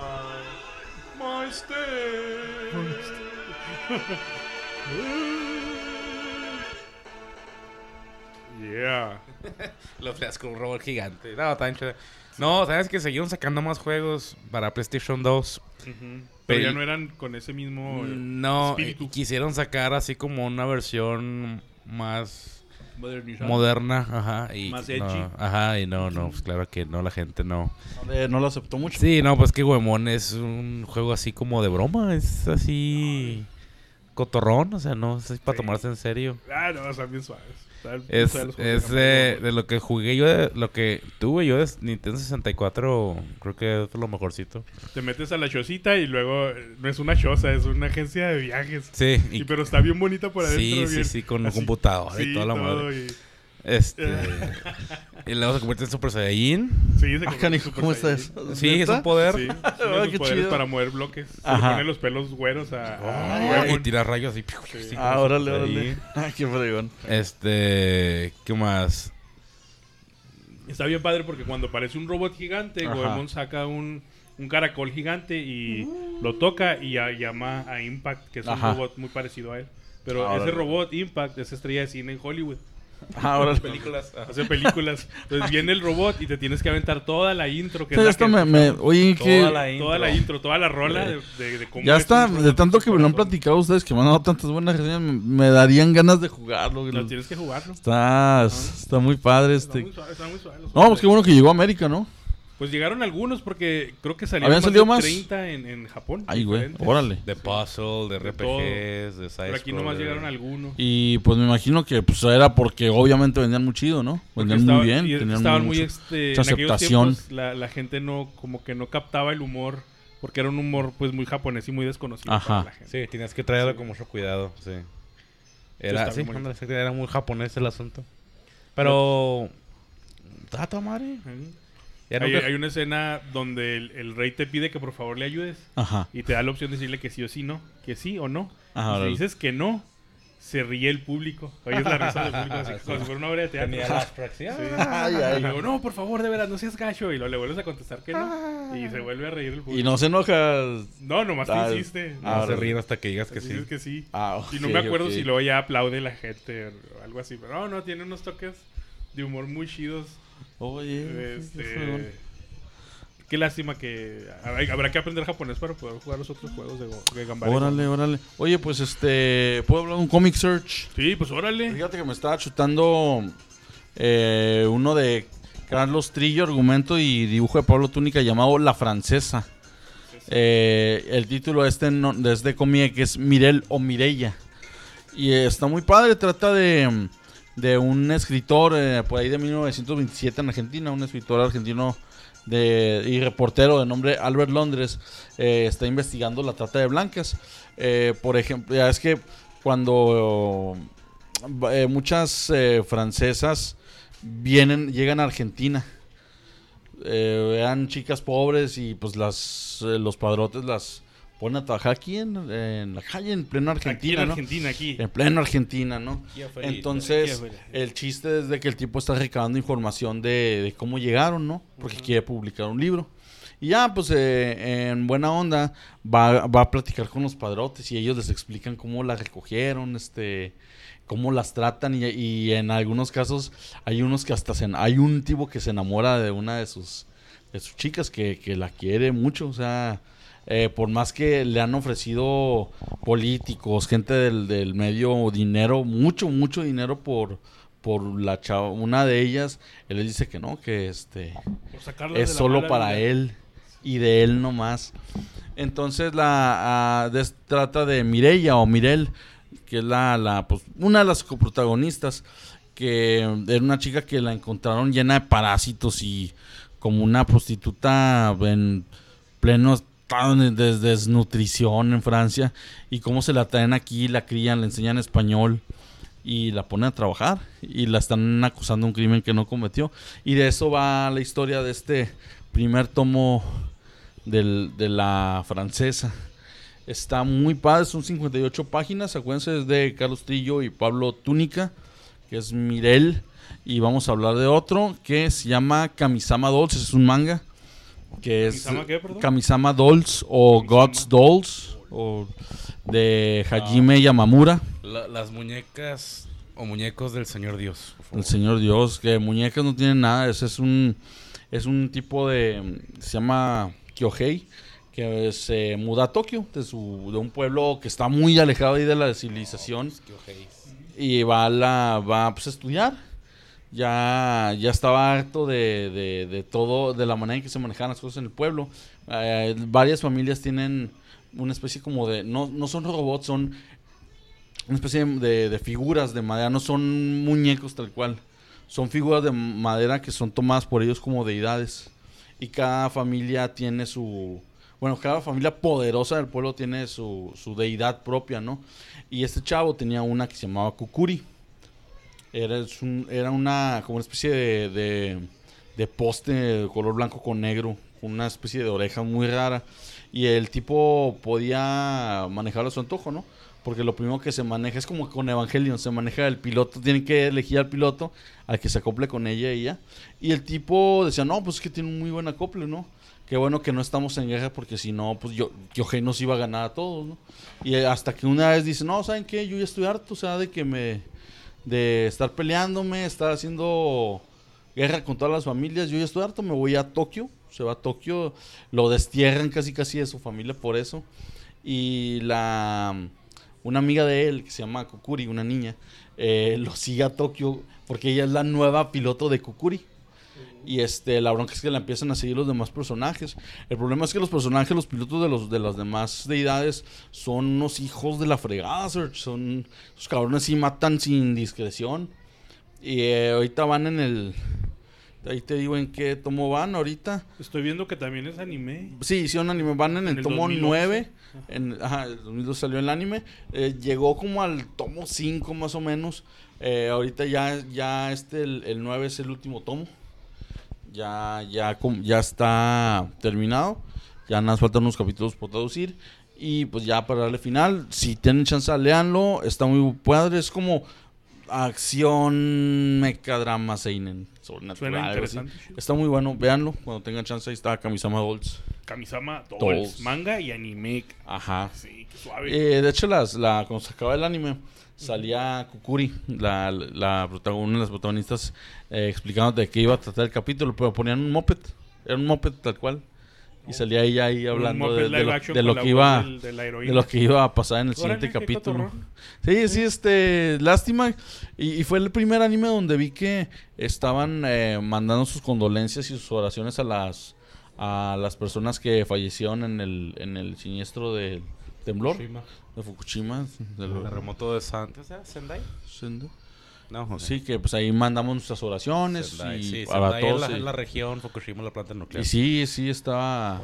Yeah. Lo fleas con un robot gigante. No, tan chido. No, sabes que siguieron sacando más juegos para PlayStation 2. Pero Pero- ya no eran con ese mismo No, espíritu. quisieron sacar así como una versión más moderna, ajá, y Más no, edgy. ajá, y no, pues claro que no, la gente no. No lo aceptó mucho. Sí, no, pues que Goemon es un juego así como de broma, es así cotorrón, o sea, no es para Sí. tomarse en serio. No, están bien suaves. Es de lo que jugué yo, de lo que tuve yo de Nintendo 64, creo que es lo mejorcito. Te metes a la chocita y luego no es una choza, es una agencia de viajes. Sí, Y pero está bien bonita por adentro. sí, bien, sí, con así. computadora y Sí, toda la todo, madre. y- Y luego se convierte en Super Saiyajin. Sí, se Ah, convierte canijo, en Super ¿cómo está Saiyajin. eso? Sí, es ¿Neta? un poder. Sí, Ah, uno de sus qué poderes chido. para mover bloques. Se le Ajá. pone los pelos güeros a Y Goemon. tira rayos y... Sí. Ah, órale, Ahí. órale. Ah, qué fregón. ¿Qué más? Está bien padre porque cuando aparece un robot gigante, Ajá. Goemon saca un caracol gigante y lo toca y llama a Impact, que es Ajá. un robot muy parecido a él. Pero Ah, ese órale. robot, Impact, es estrella de cine en Hollywood. Ah, órale. Películas. Hace películas. Entonces viene el robot y te tienes que aventar toda la intro. Que O sea, es la esto que- oye, que toda la intro, toda la rola de cómo ya es está, un de robot tanto que me lo han corazón. platicado ustedes, que me han dado tantas buenas reseñas, me darían ganas de jugarlo. No, tienes que jugarlo. Está muy padre Está este. muy suave, está muy suave los No, pues juegos. qué bueno que llegó a América, ¿no? Pues llegaron algunos porque creo que salieron ¿Habían más salido de más? 30 en Japón. Ay, güey, diferentes. órale. De puzzle, de RPGs, de side Pero aquí nomás llegaron algunos. Y pues me imagino que pues era porque obviamente vendían muy chido, ¿no? Porque Vendían muy bien, y tenían estaban muy mucha en aquellos aceptación. tiempos la gente no como que no captaba el humor porque era un humor pues muy japonés y muy desconocido Ajá. para la gente. Sí, tienes que traerlo con mucho cuidado, sí. Está Sí, bien bonito. ándale, sí, era muy japonés el asunto. Pero... ¿Está toda madre? Ujú. Ya Hay, nunca- hay una escena donde el rey te pide que por favor le ayudes Ajá. y te da la opción de decirle que sí o sí no, que sí o no. Ajá, y si órale. dices que no, se ríe el público. Oyes la risa del público así, como si fuera una obra de teatro. Tenía las fracciones. Sí. Ay, ay. Y luego, no, por favor, de veras, no seas gacho. Y luego le vuelves a contestar que no. Y se vuelve a reír el público. Y no se enoja. No, nomás Ah, te hiciste. No se ríen hasta que digas que sí. Dices que sí. Ok, Y no me acuerdo ok. si luego ya aplaude la gente o algo así. Pero no, tiene unos toques de humor muy chidos. Oye, qué fregón. Qué lástima que habrá que aprender japonés para poder jugar los otros juegos de Gambare. Órale. Oye, pues ¿puedo hablar de un Comic Search? Sí, pues órale. Fíjate que me estaba chutando uno de Carlos Trillo, argumento y dibujo de Pablo Túnica llamado La Francesa. El título es de cómic que es Mirel o Mireya. Y está muy padre, trata de un escritor por ahí de 1927 en Argentina, un escritor argentino y reportero de nombre Albert Londres. Está investigando la trata de blancas. Por ejemplo, ya es que cuando muchas francesas llegan a Argentina, eran chicas pobres y pues los padrotes las ponen a trabajar aquí en la calle, en pleno Argentina, Aquí en ¿no? Argentina, aquí. En pleno Argentina, ¿no? Aquí afuera. Entonces, Aquí afuera. el chiste es de que el tipo está recabando información de cómo llegaron, ¿no? Porque quiere publicar un libro. Y ya, pues, en buena onda, va a platicar con los padrotes y ellos les explican cómo las recogieron, cómo las tratan y en algunos casos hay unos que hasta hay un tipo que se enamora de una de sus chicas que la quiere mucho, o sea, por más que le han ofrecido políticos, gente del medio dinero, mucho dinero por la chava, una de ellas, él les dice que no, que Por sacarlas es de la solo mala para vida. él y de él nomás. Entonces trata de Mireya o Mirel, que es pues, una de las coprotagonistas, que era una chica que la encontraron llena de parásitos y como una prostituta en pleno estado de desnutrición en Francia, y cómo se la traen aquí, la crían, le enseñan español y la ponen a trabajar y la están acusando de un crimen que no cometió. Y de eso va la historia de este primer tomo de la Francesa. Está muy padre, son 58 páginas, acuérdense, es de Carlos Trillo y Pablo Túnica, que es Mirel. Y vamos a hablar de otro que se llama Kamisama Dolls, es un manga que es ¿Kamisama qué, perdón? Kamisama Dolls o Kamisama. God's Dolls o de Hajime Yamamura, Las muñecas o muñecos del Señor Dios. por favor. el Señor Dios, que muñecas no tienen nada, ese es un tipo se llama Kyohei, que se muda a Tokio de un pueblo que está muy alejado ahí de la civilización y va pues, a estudiar. Ya estaba harto de todo, de la manera en que se manejaban las cosas en el pueblo. Varias familias tienen una especie como no son robots, son una especie de figuras de madera, no son muñecos tal cual. Son figuras de madera que son tomadas por ellos como deidades. Y cada familia tiene cada familia poderosa del pueblo tiene su deidad propia, ¿no? Y este chavo tenía una que se llamaba Kukuri. Era como una especie de poste de color blanco con negro, con una especie de oreja muy rara. Y el tipo podía manejarlo a su antojo, ¿no? Porque lo primero que se maneja es como con Evangelion, se maneja el piloto, tienen que elegir al piloto, al que se acople con ella y ya. Y el tipo decía, no, pues es que tiene un muy buen acople, ¿no? Qué bueno que no estamos en guerra porque si no, pues Kyohei nos iba a ganar a todos, ¿no? Y hasta que una vez dice, no, ¿saben qué? Yo ya estoy harto, o sea, de estar peleándome, estar haciendo guerra con todas las familias, yo ya estoy harto, me voy a Tokio, se va a Tokio, lo destierran casi de su familia por eso. Y una amiga de él, que se llama Kukuri, una niña, lo sigue a Tokio porque ella es la nueva piloto de Kukuri. Y la bronca es que la empiezan a seguir los demás personajes. El problema es que los personajes, los pilotos de las demás deidades, son unos hijos de la fregada, Serge. Esos cabrones sí matan sin discreción. Y ahorita van ahí te digo en qué tomo van ahorita. Estoy viendo que también es anime. Sí, un anime. Van en el tomo 2011. 9. El 2002 salió el anime. Llegó como al tomo 5 más o menos. Ahorita ya el 9 es el último tomo. Ya está terminado. Ya nada más faltan unos capítulos por traducir. Y pues ya para darle final, si tienen chance, léanlo. Está muy padre. Es como acción, mecadrama, seinen. sobrenatural. Suena algo así. interesante. Está muy bueno, véanlo. Cuando tengan chance, ahí está Kamisama Dolls. Kamisama Dolls, Dolls. manga y anime. Ajá. Sí, qué suave. De hecho, cuando se acaba el anime, salía Kukuri, una de las protagonistas, explicando de qué iba a tratar el capítulo, pero ponían un moped. Era un moped tal cual. Y salía ella ahí hablando Un de, moped de live lo, action de con lo la que voz iba de la heroína. de lo que iba a pasar en el Órale, siguiente qué capítulo. cotorrón. Sí, lástima. Y fue el primer anime donde vi que estaban mandando sus condolencias y sus oraciones a las personas que fallecieron en el siniestro del temblor de Fukushima. El terremoto de Sendai. No, Sí, que pues ahí mandamos nuestras oraciones Sendai, y sí, para Sendai todos. es la región, Fukushima, la planta nuclear. Y sí, estaba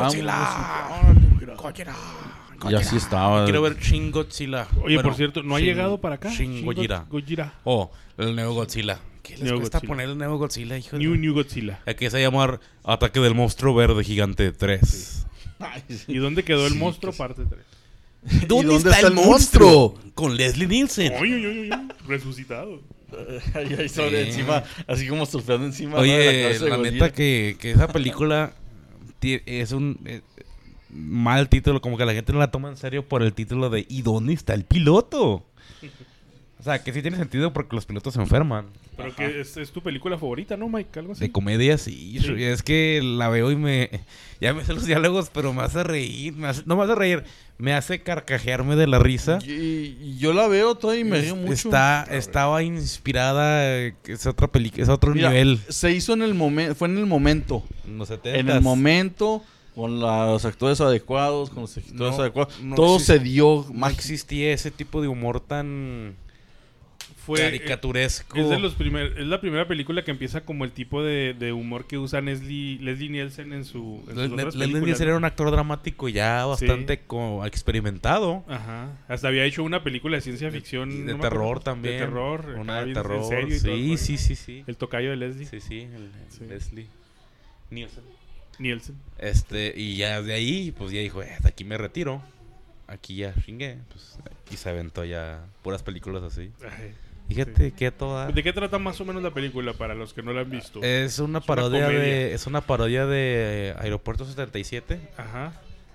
Godzilla. y así estaba. Quiero ver Shin Godzilla. Oye, Bueno, por cierto, ¿no ha Shin- llegado para acá? Shin Gojira. Gojira. Oh, el Neo Godzilla. ¿Qué les Neo cuesta Godzilla. poner el Neo Godzilla, hijo de... New Godzilla. Aquí se va a llamar Ataque del Monstruo Verde Gigante 3. Ay, sí. ¿Y dónde quedó el Sí, monstruo? que sí. Parte 3. ¿Dónde, dónde está, está el el monstruo? Con Leslie Nielsen. Oye, resucitado. Ahí sobre Sí. encima, así como surfeando encima. ¿no? de Oye, cabeza de la Godzilla. neta que esa película es un mal título, como que la gente no la toma en serio por el título de ¿y dónde está el piloto? O sea, que sí tiene sentido porque los pilotos se enferman. Pero que es tu película favorita, ¿no, Mike? Algo así. De comedia, sí. Sí. Es que la veo y ya me sé los diálogos, pero me hace reír. No me hace reír, me hace carcajearme de la risa. Y yo la veo toda y me río mucho. Estaba inspirada, es otra película, es otro Mira, nivel. se hizo en el momento, fue en el momento. En los 70s. En el momento, con los actores adecuados, con los actores No, adecuados. no todo existe- se dio No mágico. existía ese tipo de humor tan Fue, caricaturesco. es la primera película que empieza como el tipo de humor que usa Leslie Nielsen en sus otras Leslie películas, Nielsen ¿no? era un actor dramático ya bastante como experimentado. Ajá. Hasta había hecho una película de ciencia ficción. Y de no me terror acuerdo. también. De terror. Una acá de bien terror. en serio y todo el Sí, rollo. sí. El tocayo de Leslie Sí, Sí. Leslie Nielsen. Nielsen. Y ya de ahí, pues ya dijo, hasta aquí me retiro. Aquí ya chingué. Pues, y se aventó ya puras películas así. Ay, Fíjate sí. que toda... ¿De qué trata más o menos la película para los que no la han visto? Es una una parodia comedia. es una parodia de Aeropuerto 77. Ajá.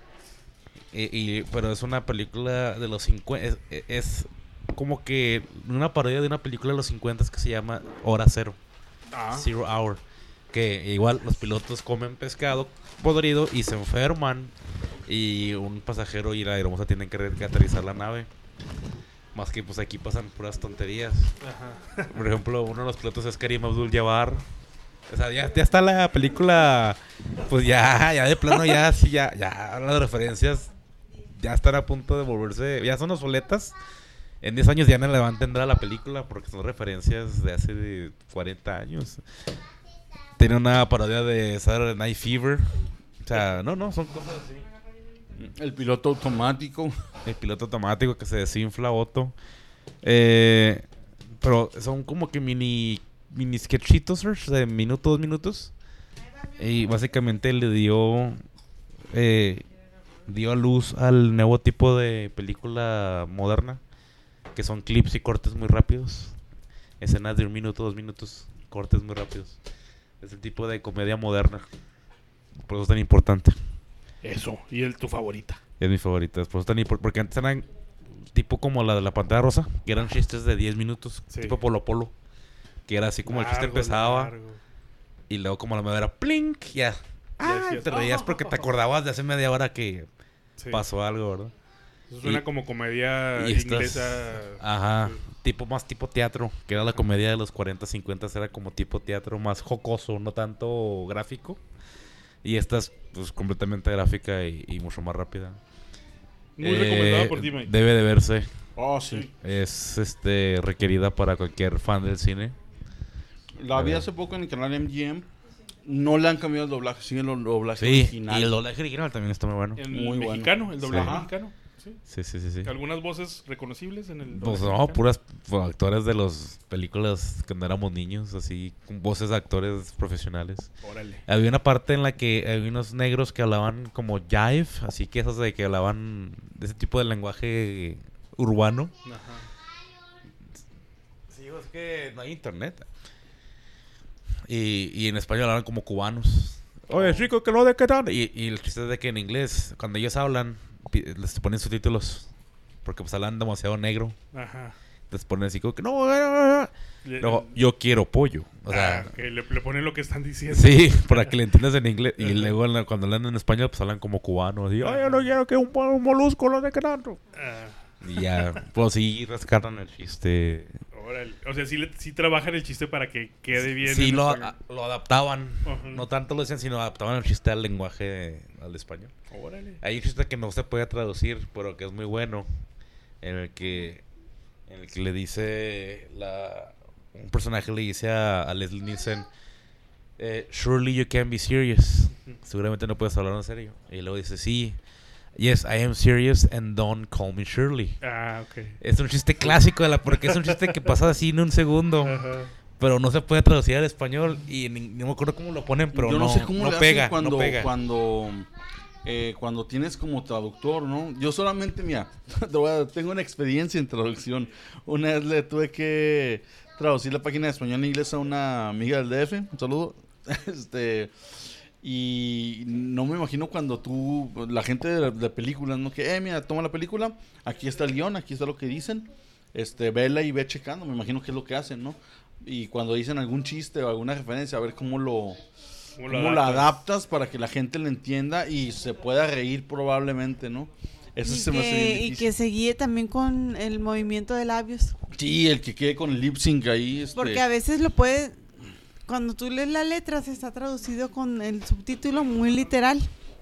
Pero es una película de los 50. Es como que una parodia de una película de los 50 que se llama Hora Cero. Ah. Zero Hour. Que igual los pilotos comen pescado podrido y se enferman. Y un pasajero y la aeromoza tienen que aterrizar la nave. Más que pues aquí pasan puras tonterías. Ajá. Por ejemplo, uno de los pilotos es Karim Abdul-Jabbar. O sea, ya está la película. Pues ya de plano, ya las referencias ya están a punto de volverse. Ya son obsoletas. En 10 años ya no le va a entender a la película porque son referencias de hace de 40 años. Tiene una parodia de Saturday Night Fever. O sea, no, son cosas así. El piloto automático. El piloto automático que se desinfla, Otto. Pero son como que mini sketchitos de minuto, 2 minutos. Y básicamente le dio a luz al nuevo tipo de película moderna. Que son clips y cortes muy rápidos. Escenas de 1 minuto, 2 minutos, cortes muy rápidos. Es el tipo de comedia moderna. Por eso es tan importante. Eso. ¿Y tu favorita? Es mi favorita. Por eso es tan porque antes eran tipo como la de la pantalla rosa, que eran chistes de 10 minutos, Sí. tipo Polo Polo, que era así como el chiste Largo, empezaba largo. y luego como la media hora, plink, ya. decías, Te reías porque te acordabas de hace media hora que Sí. pasó algo, ¿verdad? Eso suena Y- como comedia y estas- inglesa. Ajá, más tipo teatro, que era la comedia de los 40, 50, era como tipo teatro más jocoso, no tanto gráfico. Y esta es pues completamente gráfica y mucho más rápida. Muy recomendada por ti, Mike. Debe de verse. Oh, sí. Es requerida para cualquier fan del cine. La vi hace poco en el canal MGM. No le han cambiado el doblaje, sigue el doblaje Sí, original. y el doblaje original también está muy bueno. En Muy el bueno. mexicano, el doblaje Sí. mexicano. Sí. Sí. Algunas voces reconocibles en el Pues doblaje no, mexicano. puras actores de las películas cuando éramos niños, así, con voces de actores profesionales. Órale. Había una parte en la que había unos negros que hablaban como jive, así que esos de que hablaban de ese tipo de lenguaje urbano. Ajá. Sí, es que no hay internet. Y en español hablan como cubanos. Oye, chico, que no de qué tal. Y el chiste es de que en inglés, cuando ellos hablan, les ponen subtítulos. Porque pues hablan demasiado negro. Ajá. Les ponen así como que no. Luego, yo quiero pollo. O sea, que le ponen lo que están diciendo. sí, para que le entiendas en inglés. Y luego cuando hablan en español, pues hablan como cubanos. Y, oye, no quiero que un molusco lo de qué tanto. Ah, Y ya, pues sí, rescatan el chiste. órale. O sea, sí trabajan el chiste para que quede bien. Sí, en lo español. adaptaban. Ajá. No tanto lo decían, sino adaptaban el chiste al lenguaje, al español. Órale. Hay un chiste que no se puede traducir, pero que es muy bueno. En el que le dice un personaje le dice a Leslie Nielsen, surely you can be serious. Seguramente no puedes hablar en serio. Y luego dice, sí, yes, I am serious and don't call me Shirley. Ah, ok. Es un chiste clásico porque es un chiste que pasa así en un segundo. Ajá. Pero no se puede traducir al español y no me acuerdo cómo lo ponen, pero Yo no sé cómo le pega, hacen no pega. cuando tienes como traductor, ¿no? Yo solamente, mira, tengo una experiencia en traducción. Una vez le tuve que traducir la página de español en inglés a una amiga del DF. Un saludo. Y no me imagino cuando la gente de películas, ¿no? Que, mira, toma la película, aquí está el guión, aquí está lo que dicen, vela y ve checando, me imagino que es lo que hacen, ¿no? Y cuando dicen algún chiste o alguna referencia, a ver cómo lo adaptas para que la gente lo entienda y se pueda reír probablemente, ¿no? Eso se me hace bien Y difícil. que se guíe también con el movimiento de labios. Sí, el que quede con el lip sync ahí. Porque a veces lo puede... Cuando tú lees la letra, se está traducido con el subtítulo muy literal.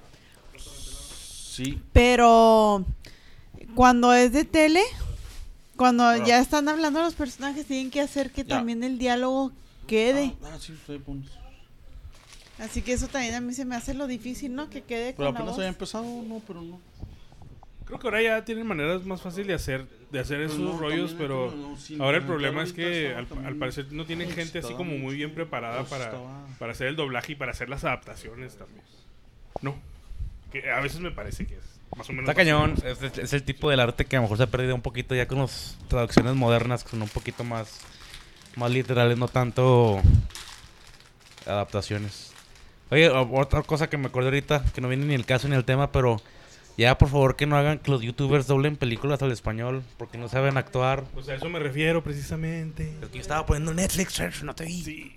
Sí. Pero cuando es de tele, cuando ya están hablando los personajes, tienen que hacer que Ya. también el diálogo quede. Sí, estoy punto. Así que eso también a mí se me hace lo difícil, ¿no? Que quede Pero con la apenas voz. había empezado, no, pero no. Creo que ahora ya tienen maneras más fáciles de hacer esos no, rollos, también pero no, sí, ahora el no, problema claro, es que ahorita al estaba también- parecer no tienen gente así como muy bien preparada para hacer el doblaje y para hacer las adaptaciones también. No, que a veces me parece que es más o menos... Está cañón, es el tipo del arte que a lo mejor se ha perdido un poquito ya con las traducciones modernas que son un poquito más literales, no tanto adaptaciones. Oye, otra cosa que me acuerdo ahorita, que no viene ni el caso ni el tema, pero ya por favor que no hagan que los youtubers doblen películas al español, porque no saben actuar. Pues a eso me refiero precisamente. Es que yo estaba poniendo Netflix, Sergio, no te vi. Sí.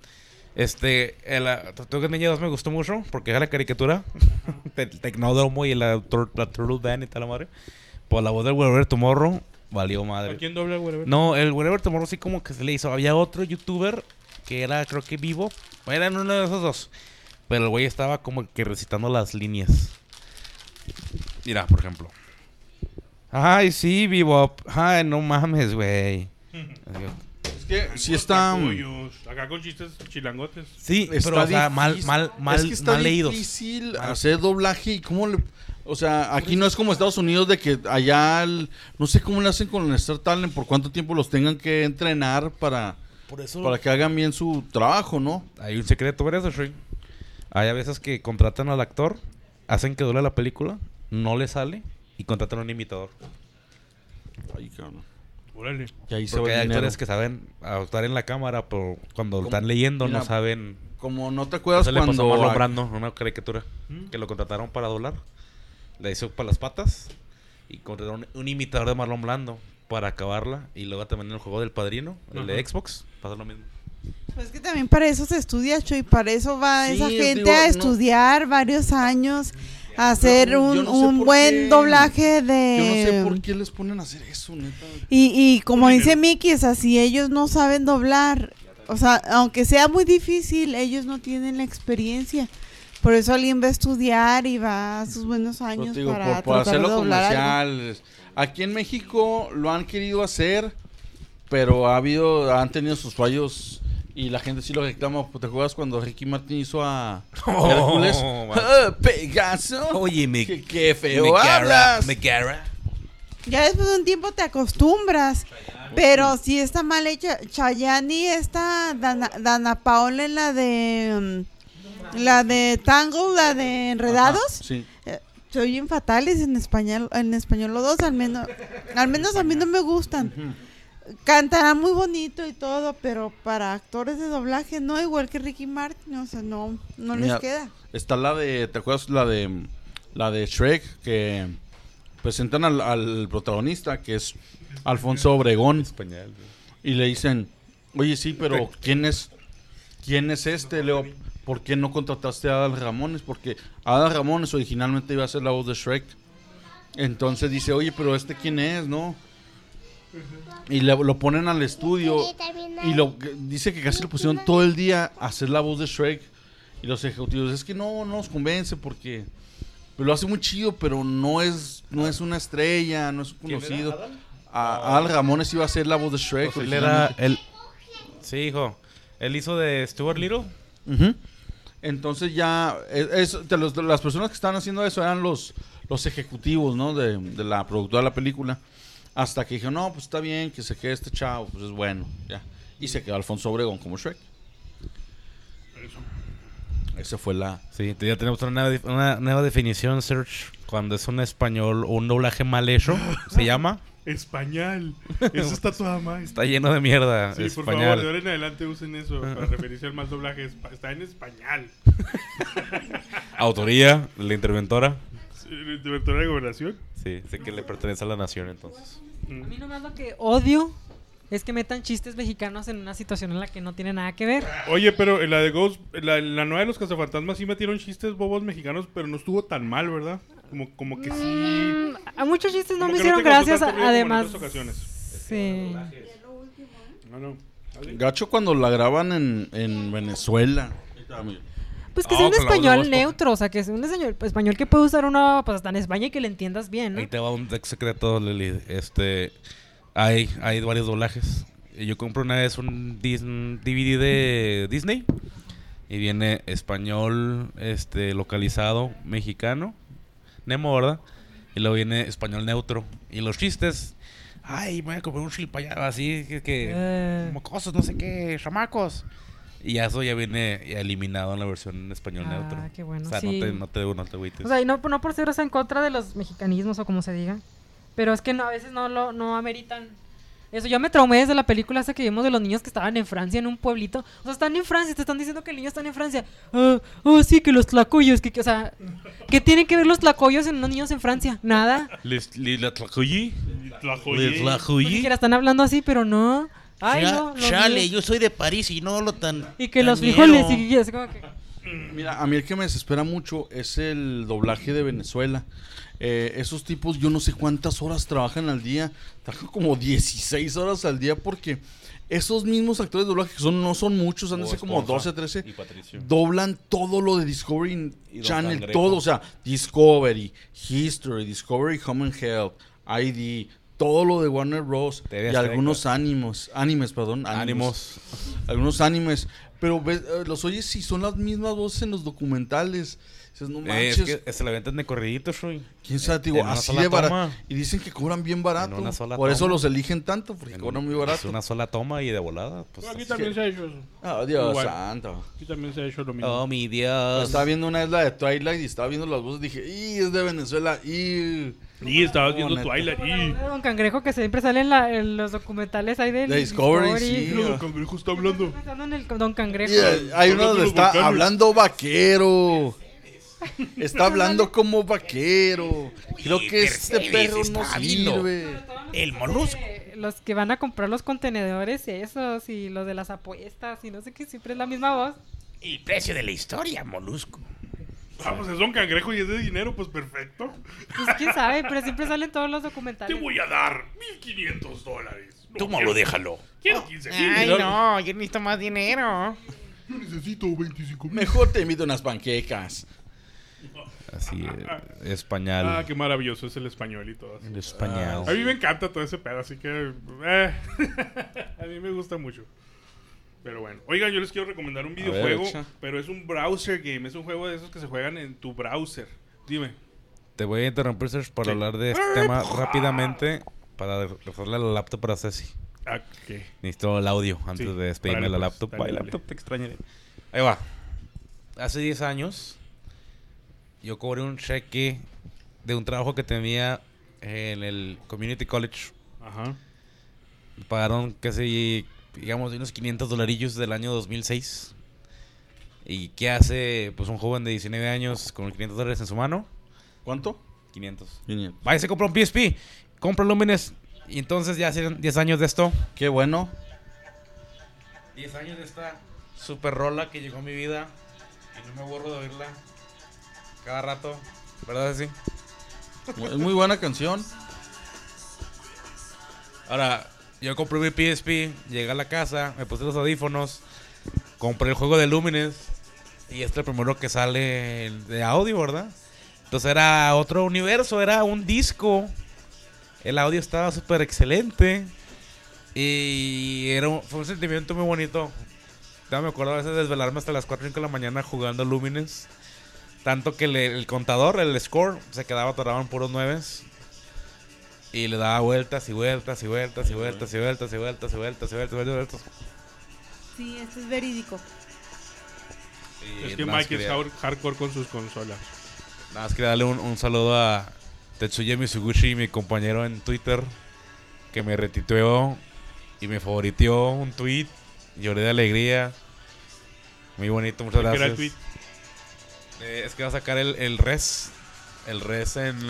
Tortugas Ninja 2 me gustó mucho porque era la caricatura del Tecnódromo y la Turtle Dan y tal la madre. Por la voz del Wherever Tomorrow, valió ¿A madre. quién dobla el Wherever? No, el Wherever Tomorrow sí como que se le hizo. Había otro youtuber que era, creo que vivo. Eran uno de esos dos. Pero el güey estaba como que recitando las líneas. Mira, por ejemplo. Ay, sí, vivo. Ay, no mames, güey. Es que sí está... Acá con chistes chilangotes. Sí, Está pero o sea, difícil. mal Es que está mal leídos. difícil hacer doblaje y cómo le... O sea, aquí no es como Estados Unidos de que allá... no sé cómo le hacen con el Star Talent, por cuánto tiempo los tengan que entrenar para Por eso que hagan bien su trabajo, ¿no? hay un secreto por eso, Shrey. Hay a veces que contratan al actor, hacen que duele la película, no le sale y contratan a un imitador. Ay, cabrón. Órale. Y ahí se Porque va hay el dinero. actores que saben actuar en la cámara, pero cuando están leyendo Mira, no saben. Como no te acuerdas Eso le pasó a cuando... Marlon Brando, una caricatura, que lo contrataron para doblar. Le hizo para las patas y contrataron un imitador de Marlon Brando para acabarla. Y luego también en el juego del Padrino, el de Xbox, pasa lo mismo. Pues que también para eso se estudia, Choy, para eso va Sí, esa gente digo, a no- estudiar varios años, a hacer yo un, no sé un por buen qué. doblaje Yo no sé de... por qué les ponen a hacer eso, neta. Y como Dinero. dice Mickey, o sea, si ellos no saben doblar, o sea, aunque sea muy difícil, ellos no tienen la experiencia. Por eso alguien va a estudiar y va a sus buenos Pero años te digo, para por tratar de hacerlo doblar algo. comercial. Aquí en México lo han querido hacer, pero han tenido sus fallos y la gente sí lo reclama. ¿Te acuerdas cuando Ricky Martin hizo a Hércules? Pegaso. Oye, qué feo hablas. Ya después de un tiempo te acostumbras, pero si está mal hecha, Chayanne y esta Dana Paola en la de Tangle, la de Enredados, Ajá, sí. se oyen fatales en español los dos, al menos a mí no me gustan. cantará muy bonito y todo, pero para actores de doblaje no, igual que Ricky Martin, o sea, no les Mira, queda. Está la de, ¿te acuerdas la de Shrek? Que presentan al protagonista, que es Alfonso Obregón, Español. y le dicen, oye, sí, pero ¿quién es este, Leo? ¿Por qué no contrataste a Adal Ramones? Porque Adal Ramones originalmente iba a ser la voz de Shrek. Entonces dice, oye, pero ¿quién es, no? Y lo ponen al estudio y dice que casi lo pusieron todo el día a hacer la voz de Shrek. Y los ejecutivos, es que no nos convence porque lo hace muy chido, pero no es una estrella, no es un conocido. Adal Ramones iba a ser la voz de Shrek. Pues él era el... Sí, hijo. Él hizo de Stuart Little. Ujú. Entonces ya las personas que estaban haciendo eso eran los ejecutivos, ¿no? de la productora de la película. Hasta que dijeron, no, pues está bien que se quede este chavo, pues es bueno, ya. Y se quedó Alfonso Obregón como Shrek. Esa fue la... Sí, ya tenemos una nueva definición, Serge. Cuando es un español o un doblaje mal hecho, se llama... Español. Eso está toda mal. Está lleno de mierda. Sí, por español. favor, de ahora en adelante usen eso para referirse al mal doblaje. Está en español. Autoría, la interventora. ¿Interventora de gobernación? Sí, sé que le pertenece a la nación entonces. A mí nomás lo que odio es que metan chistes mexicanos en una situación en la que no tiene nada que ver. Oye, pero en la de Ghost, la nueva de los cazafantasmas sí metieron chistes bobos mexicanos, pero no estuvo tan mal, ¿verdad? Como que sí. A muchos chistes no Como me que hicieron te causó gracias, tanto ruido como en además. otras ocasiones. Sí. No. Gacho cuando la graban en Venezuela. Pues que sea un con la voz de español Bosco. neutro, o sea, que sea un español que puede usar una, pues hasta en España y que le entiendas bien, ¿no? Ahí te va un secreto, Lili. Hay varios doblajes. Yo compré una vez un DVD de Disney y viene español localizado mexicano, Nemo, ¿verdad? Y luego viene español neutro. Y los chistes, ay, me voy a comprar un chilpayado así, que mocosos, no sé qué, chamacos. Y eso ya viene ya eliminado en la versión en español neutro. Qué bueno, O sea, sí. no te agüites. O sea, y no por ser en contra de los mexicanismos o como se diga, pero es que a veces no ameritan eso. Yo me traumé desde la película esa que vimos de los niños que estaban en Francia, en un pueblito. O sea, están en Francia, te están diciendo que el niño está en Francia. Sí, que los tlacoyos, o sea, ¿qué tienen que ver los tlacoyos en unos niños en Francia? Nada. ¿La tlacoyi? Pues ni siquiera están hablando así, pero no. Ay, no. Chale, yo soy de París y no lo tan... Y que tan los ñero. frijoles, y así como que... Mira, a mí el que me desespera mucho es el doblaje de Venezuela. Esos tipos, yo no sé cuántas horas trabajan al día. Trabajan como 16 horas al día porque esos mismos actores de doblaje, que no son muchos, han de ser como 12, 13, y Patricio. doblan todo lo de Discovery Y Don Channel, Cangrejo. todo. O sea, Discovery, History, Discovery Home and Health, ID, todo lo de Warner Bros. TV Y Azteca. algunos animes, Ánimos. algunos animes, pero los oyes y son las mismas voces en los documentales. Dices, no Es manches, que se la venden de corridito, Shui. quién sabe, te en digo, una así sola de barato. toma. Y dicen que cobran bien barato. En una sola Por eso toma. los eligen tanto, porque cobran muy Es barato. una sola toma y de volada. Pues, Aquí así también que- se ha hecho eso. Ah, Dios Igual. santo. Aquí también se ha hecho lo mismo. Oh, mi Dios. Estaba viendo una vez la de Twilight y estaba viendo las voces. Dije, ¡y es de Venezuela! ¡y! Y estabas viendo neta. Twilight. Y Don Cangrejo que siempre sale en los documentales ahí de De Discovery, sí. Mira, el cangrejo está hablando. Estoy pensando en el Don Cangrejo. Hay uno Hablando donde de está volcanes. hablando vaquero. Está hablando como vaquero. Creo que este Mercedes perro no está viendo. sirve. El molusco. Los que van a comprar los contenedores esos y los de las apuestas y no sé qué, siempre es la misma voz. El precio de la historia, molusco. Pues es un cangrejo y es de dinero, pues perfecto. Pues quién sabe, pero siempre salen todos los Te documentales. voy a dar $1,500. No, Tómalo, quiero- déjalo. Quiero 15,000. Ay, no, yo necesito más dinero. Yo necesito 25,000. Mejor te invito unas panquecas. Así, español. Ah, qué maravilloso es el español y todo. El español. A mí me encanta todo ese pedo, así que... a mí me gusta mucho. Pero bueno. Oigan, yo les quiero recomendar un videojuego, echa. pero es un browser game. Es un juego de esos que se juegan en tu browser. Dime. Te voy a interrumpir, Serge, para Sí. hablar de este tema rápidamente. Para reforzarle la laptop para Ceci. Ah, ¿qué? Necesito el audio antes Sí, de despedirme de órale, la pues, laptop. dale, Ay, dale. laptop, te extrañaré. Ahí va. Hace 10 años, yo cobré un cheque de un trabajo que tenía en el Community College. Ajá. Me pagaron casi, digamos, unos $500 del año 2006. ¿Y qué hace pues un joven de 19 años con $500 en su mano? ¿Cuánto? 500. 500. Vaya, se compra un PSP, compra Lumines. Y entonces ya hacen 10 años de esto. Qué bueno. 10 años de esta super rola que llegó a mi vida. Y no me aburro de oírla cada rato. ¿Verdad, sí? Es muy buena canción. Ahora, yo compré mi PSP, llegué a la casa, me puse los audífonos, compré el juego de Lumines. Y este es el primero que sale de audio, ¿verdad? Entonces era otro universo, era un disco. El audio estaba súper excelente. Y fue un sentimiento muy bonito. Ya me acuerdo a veces de desvelarme hasta las 4 o 5 de la mañana jugando Lumines. Tanto que el contador, el score, se quedaba atorado en puros 9. Y le daba vueltas y vueltas y vueltas y vueltas y vueltas y vueltas y vueltas y vueltas y vueltas. Sí, esto es verídico. Es que Mike es hardcore con sus consolas. Nada más quería darle un saludo a Tetsuya Mizuguchi, mi compañero en Twitter, que me retuiteó y me favoriteó un tweet. Lloré de alegría. Muy bonito, muchas ¿Qué era gracias. el tweet? Es que va a sacar el Res. El Res en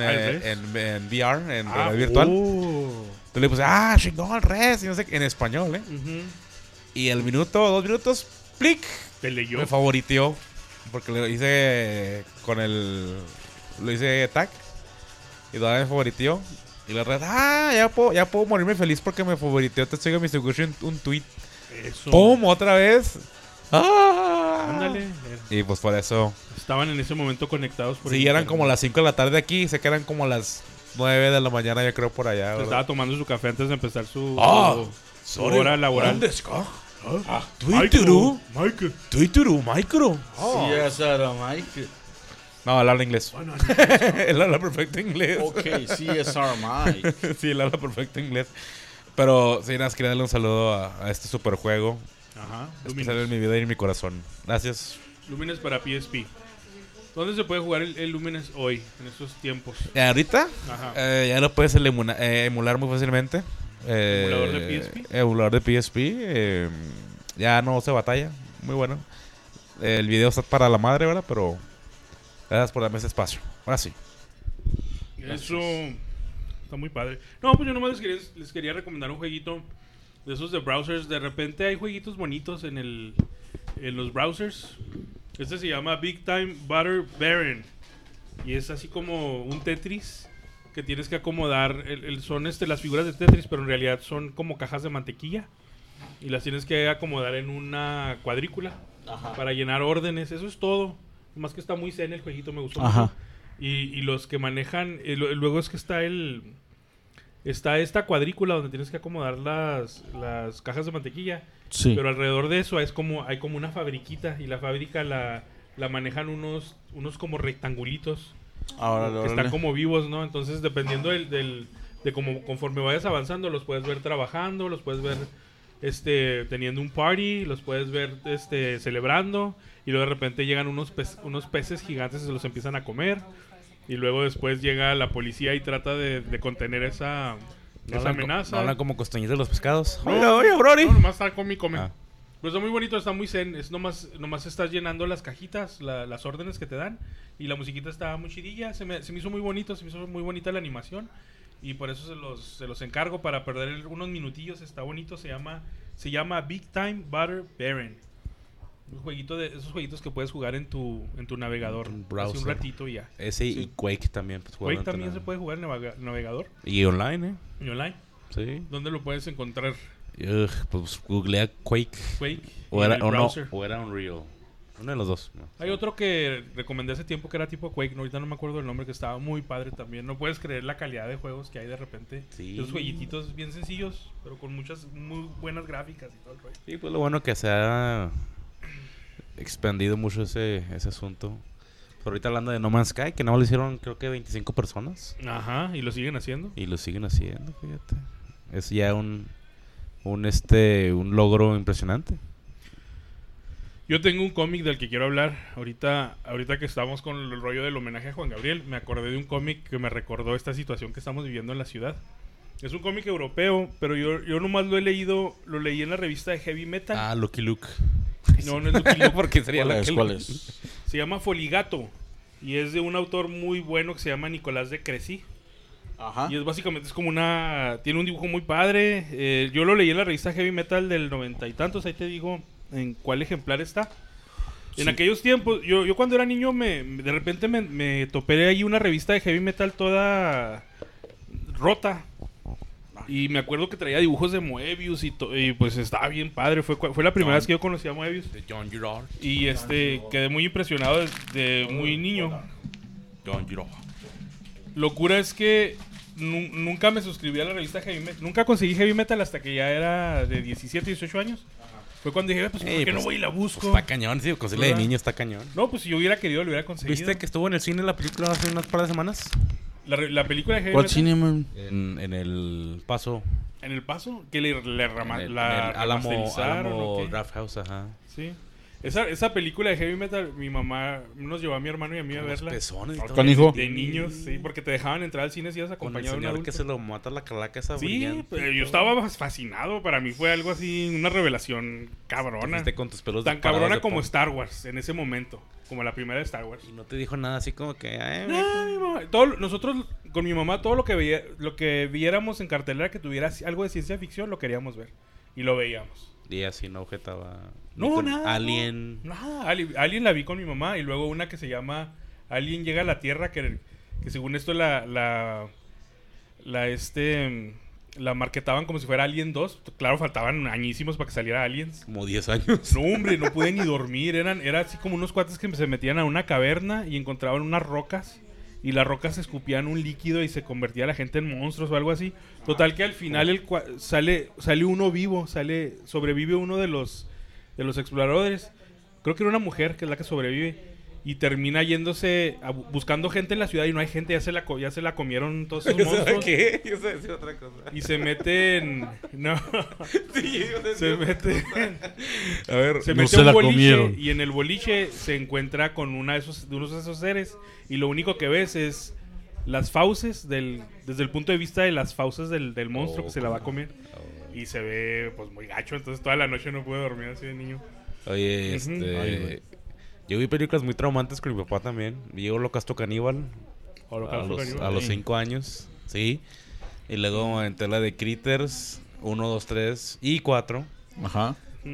VR, en realidad virtual. Entonces le puse, chingón, el Res. Y no sé, en español, ¿eh? Ujú. Y al minuto, 2 minutos, plic, Te leyó. me favoriteó. Porque lo hice con lo hice tag. Y todavía me favoriteó. Y la red, ya puedo morirme feliz porque me favoriteó. Te sigo mi un tweet. Eso. ¡Pum! Otra vez. ¡Ah! Ándale. Y pues por eso. Estaban en ese momento conectados. Por Sí, internet. eran como las 5 de la tarde aquí. Sé que eran como las 9 de la mañana, yo creo, por allá. Se ¿verdad? estaba tomando su café antes de empezar su Sorry. hora laboral. Twitter. Mike. Twitter, micro. Sí, esa era Mike. No, él habla inglés. Él habla perfecto inglés. Ok, CSR Mike. Sí, él habla perfecto inglés. Pero sí, nada más quería darle un saludo a este super juego. Ajá. Especial en mi vida y en mi corazón. Gracias. Lumines para PSP. ¿Dónde se puede jugar el Lumines hoy, en estos tiempos? Ahorita Ajá. ya lo puedes emular muy fácilmente. ¿Emulador de PSP? Emulador de PSP. Ya no se batalla. Muy bueno. El video está para la madre, ¿verdad? Pero gracias por darme ese espacio. Ahora sí. Eso está muy padre. No, pues yo nomás les quería recomendar un jueguito de esos de browsers. De repente hay jueguitos bonitos en los browsers. Este se llama Big Time Butter Baron. Y es así como un Tetris que tienes que acomodar. Son las figuras de Tetris, pero en realidad son como cajas de mantequilla. Y las tienes que acomodar en una cuadrícula para llenar órdenes. Eso es todo. Más que está muy zen el jueguito, me gustó mucho. Y los que manejan... luego es que está esta cuadrícula donde tienes que acomodar las cajas de mantequilla. Sí. Pero alrededor de eso hay como una fabriquita. Y la fábrica la manejan unos como rectangulitos. Ahora, Que están como vivos, ¿no? Entonces, dependiendo de cómo conforme vayas avanzando, los puedes ver trabajando, los puedes ver teniendo un party, los puedes ver celebrando, y luego de repente llegan unos peces gigantes y se los empiezan a comer, y luego después llega la policía y trata de contener esa amenaza. ¿No hablan como costeñitos de los pescados? No, Oye, Brody. No, nomás está come y come. Ah. Pero está muy bonito, está muy zen. Es nomás estás llenando las cajitas, las órdenes que te dan. Y la musiquita está muy chidilla. Se me hizo muy bonito, se me hizo muy bonita la animación. Y por eso se los encargo para perder unos minutillos. Está bonito, se llama Big Time Butter Baron. Un jueguito de esos jueguitos que puedes jugar en tu navegador. Un browser. Hace un ratito y ya. Ese y Quake también. Pues, Quake también se puede jugar en navegador Y online, y online. Sí. ¿Dónde lo puedes encontrar? Pues googlea Quake. Quake. O y en era, el o, no, browser. o era Unreal. Uno de los dos. No. Hay otro que recomendé hace tiempo que era tipo Quake, no, ahorita no me acuerdo el nombre, que estaba muy padre también. No puedes creer la calidad de juegos que hay de repente. Sí. Esos jueguititos bien sencillos, pero con muchas muy buenas gráficas y todo el rollo. Sí, pues lo bueno que se ha expandido mucho ese asunto. Pero ahorita hablando de No Man's Sky, que no lo hicieron creo que 25 personas. Ajá, y lo siguen haciendo. Y lo siguen haciendo, fíjate. Es ya un logro impresionante. Yo tengo un cómic del que quiero hablar. Ahorita que estamos con el rollo del homenaje a Juan Gabriel, me acordé de un cómic que me recordó esta situación que estamos viviendo en la ciudad. Es un cómic europeo, pero yo nomás lo leí en la revista de Heavy Metal. Ah, Lucky Luke. No, no es Lucky Luke. Porque sería ¿Cuál Lucky es? Luke. ¿Cuál es? Se llama Foligato. Y es de un autor muy bueno que se llama Nicolás de Crecy. Ajá. Y es básicamente, es como tiene un dibujo muy padre. Yo lo leí en la revista Heavy Metal del 90 y tantos. Ahí te digo en cuál ejemplar está. En Sí. aquellos tiempos, yo cuando era niño, de repente me topé ahí una revista de Heavy Metal toda rota. Y me acuerdo que traía dibujos de Moebius y pues estaba bien padre. Fue la primera vez que yo conocí a Moebius. De John Girard. Y quedé muy impresionado de muy niño. John Girard. Locura es que nunca me suscribí a la revista Heavy Metal. Nunca conseguí Heavy Metal hasta que ya era de 17, 18 años. Fue cuando dije, pues, ¿por qué no voy y la busco? Pues está cañón, sí, conseguirle de ¿Verdad? niño está cañón. No, pues si yo hubiera querido, lo hubiera conseguido. ¿Viste que estuvo en el cine la película hace unas par de semanas? La película de Heavy ¿Cuál Metal cine, man? En el Paso. en El Paso, que la En el Alamo remasterizaron, ¿o qué? Draft House, ajá. Sí. Esa película de Heavy Metal, mi mamá nos llevó a mi hermano y a mí a Los verla. pezones y todo. Canijo. De niños, sí, porque te dejaban entrar al cine si ibas Con el acompañado de un señor adulto. que se lo mata la calaca esa Sí, brillante. pero yo estaba fascinado. Para mí fue algo así, una revelación cabrona. Fuiste con tus pelos Tan parados cabrona de como pom- Star Wars en ese momento. Como la primera de Star Wars. Y no te dijo nada así como que... Ay, mamá. Nosotros, con mi mamá, todo lo que viéramos en cartelera que tuviera algo de ciencia ficción, lo queríamos ver. Y lo veíamos. Y así no objetaba... No, con nada. Alien... no, nada. Alien la vi con mi mamá. Y luego una que se llama Alien llega a la Tierra. Que según esto la marketaban como si fuera Alien 2. Claro, faltaban añísimos para que saliera Aliens. Como 10 años. No, hombre, no pude ni dormir. Era así como unos cuates que se metían a una caverna y encontraban unas rocas. Y las rocas escupían un líquido y se convertía la gente en monstruos o algo así. Total que al final sale uno vivo. Sobrevive uno de los exploradores. Creo que era una mujer que es la que sobrevive. Y termina yéndose buscando gente en la ciudad y no hay gente. Ya se la comieron todos esos monstruos. ¿Qué? Yo sé decir otra cosa. Y se meten... No. Sí, yo sé Se decir meten... A ver, Se No mete se a la un boliche comieron. y en el boliche se encuentra con uno de esos seres y lo único que ves es las fauces desde el punto de vista de las fauces del monstruo que se la va a comer y se ve pues muy gacho, entonces toda la noche no pude dormir así de niño. Oye, Ujú. Ay, güey. yo vi películas muy traumantes con mi papá también. Vi Holocausto Caníbal Holocausto Caníbal. a los Sí. 5 años, sí. Y luego entré la de Critters 1, 2, 3 y 4. Ajá.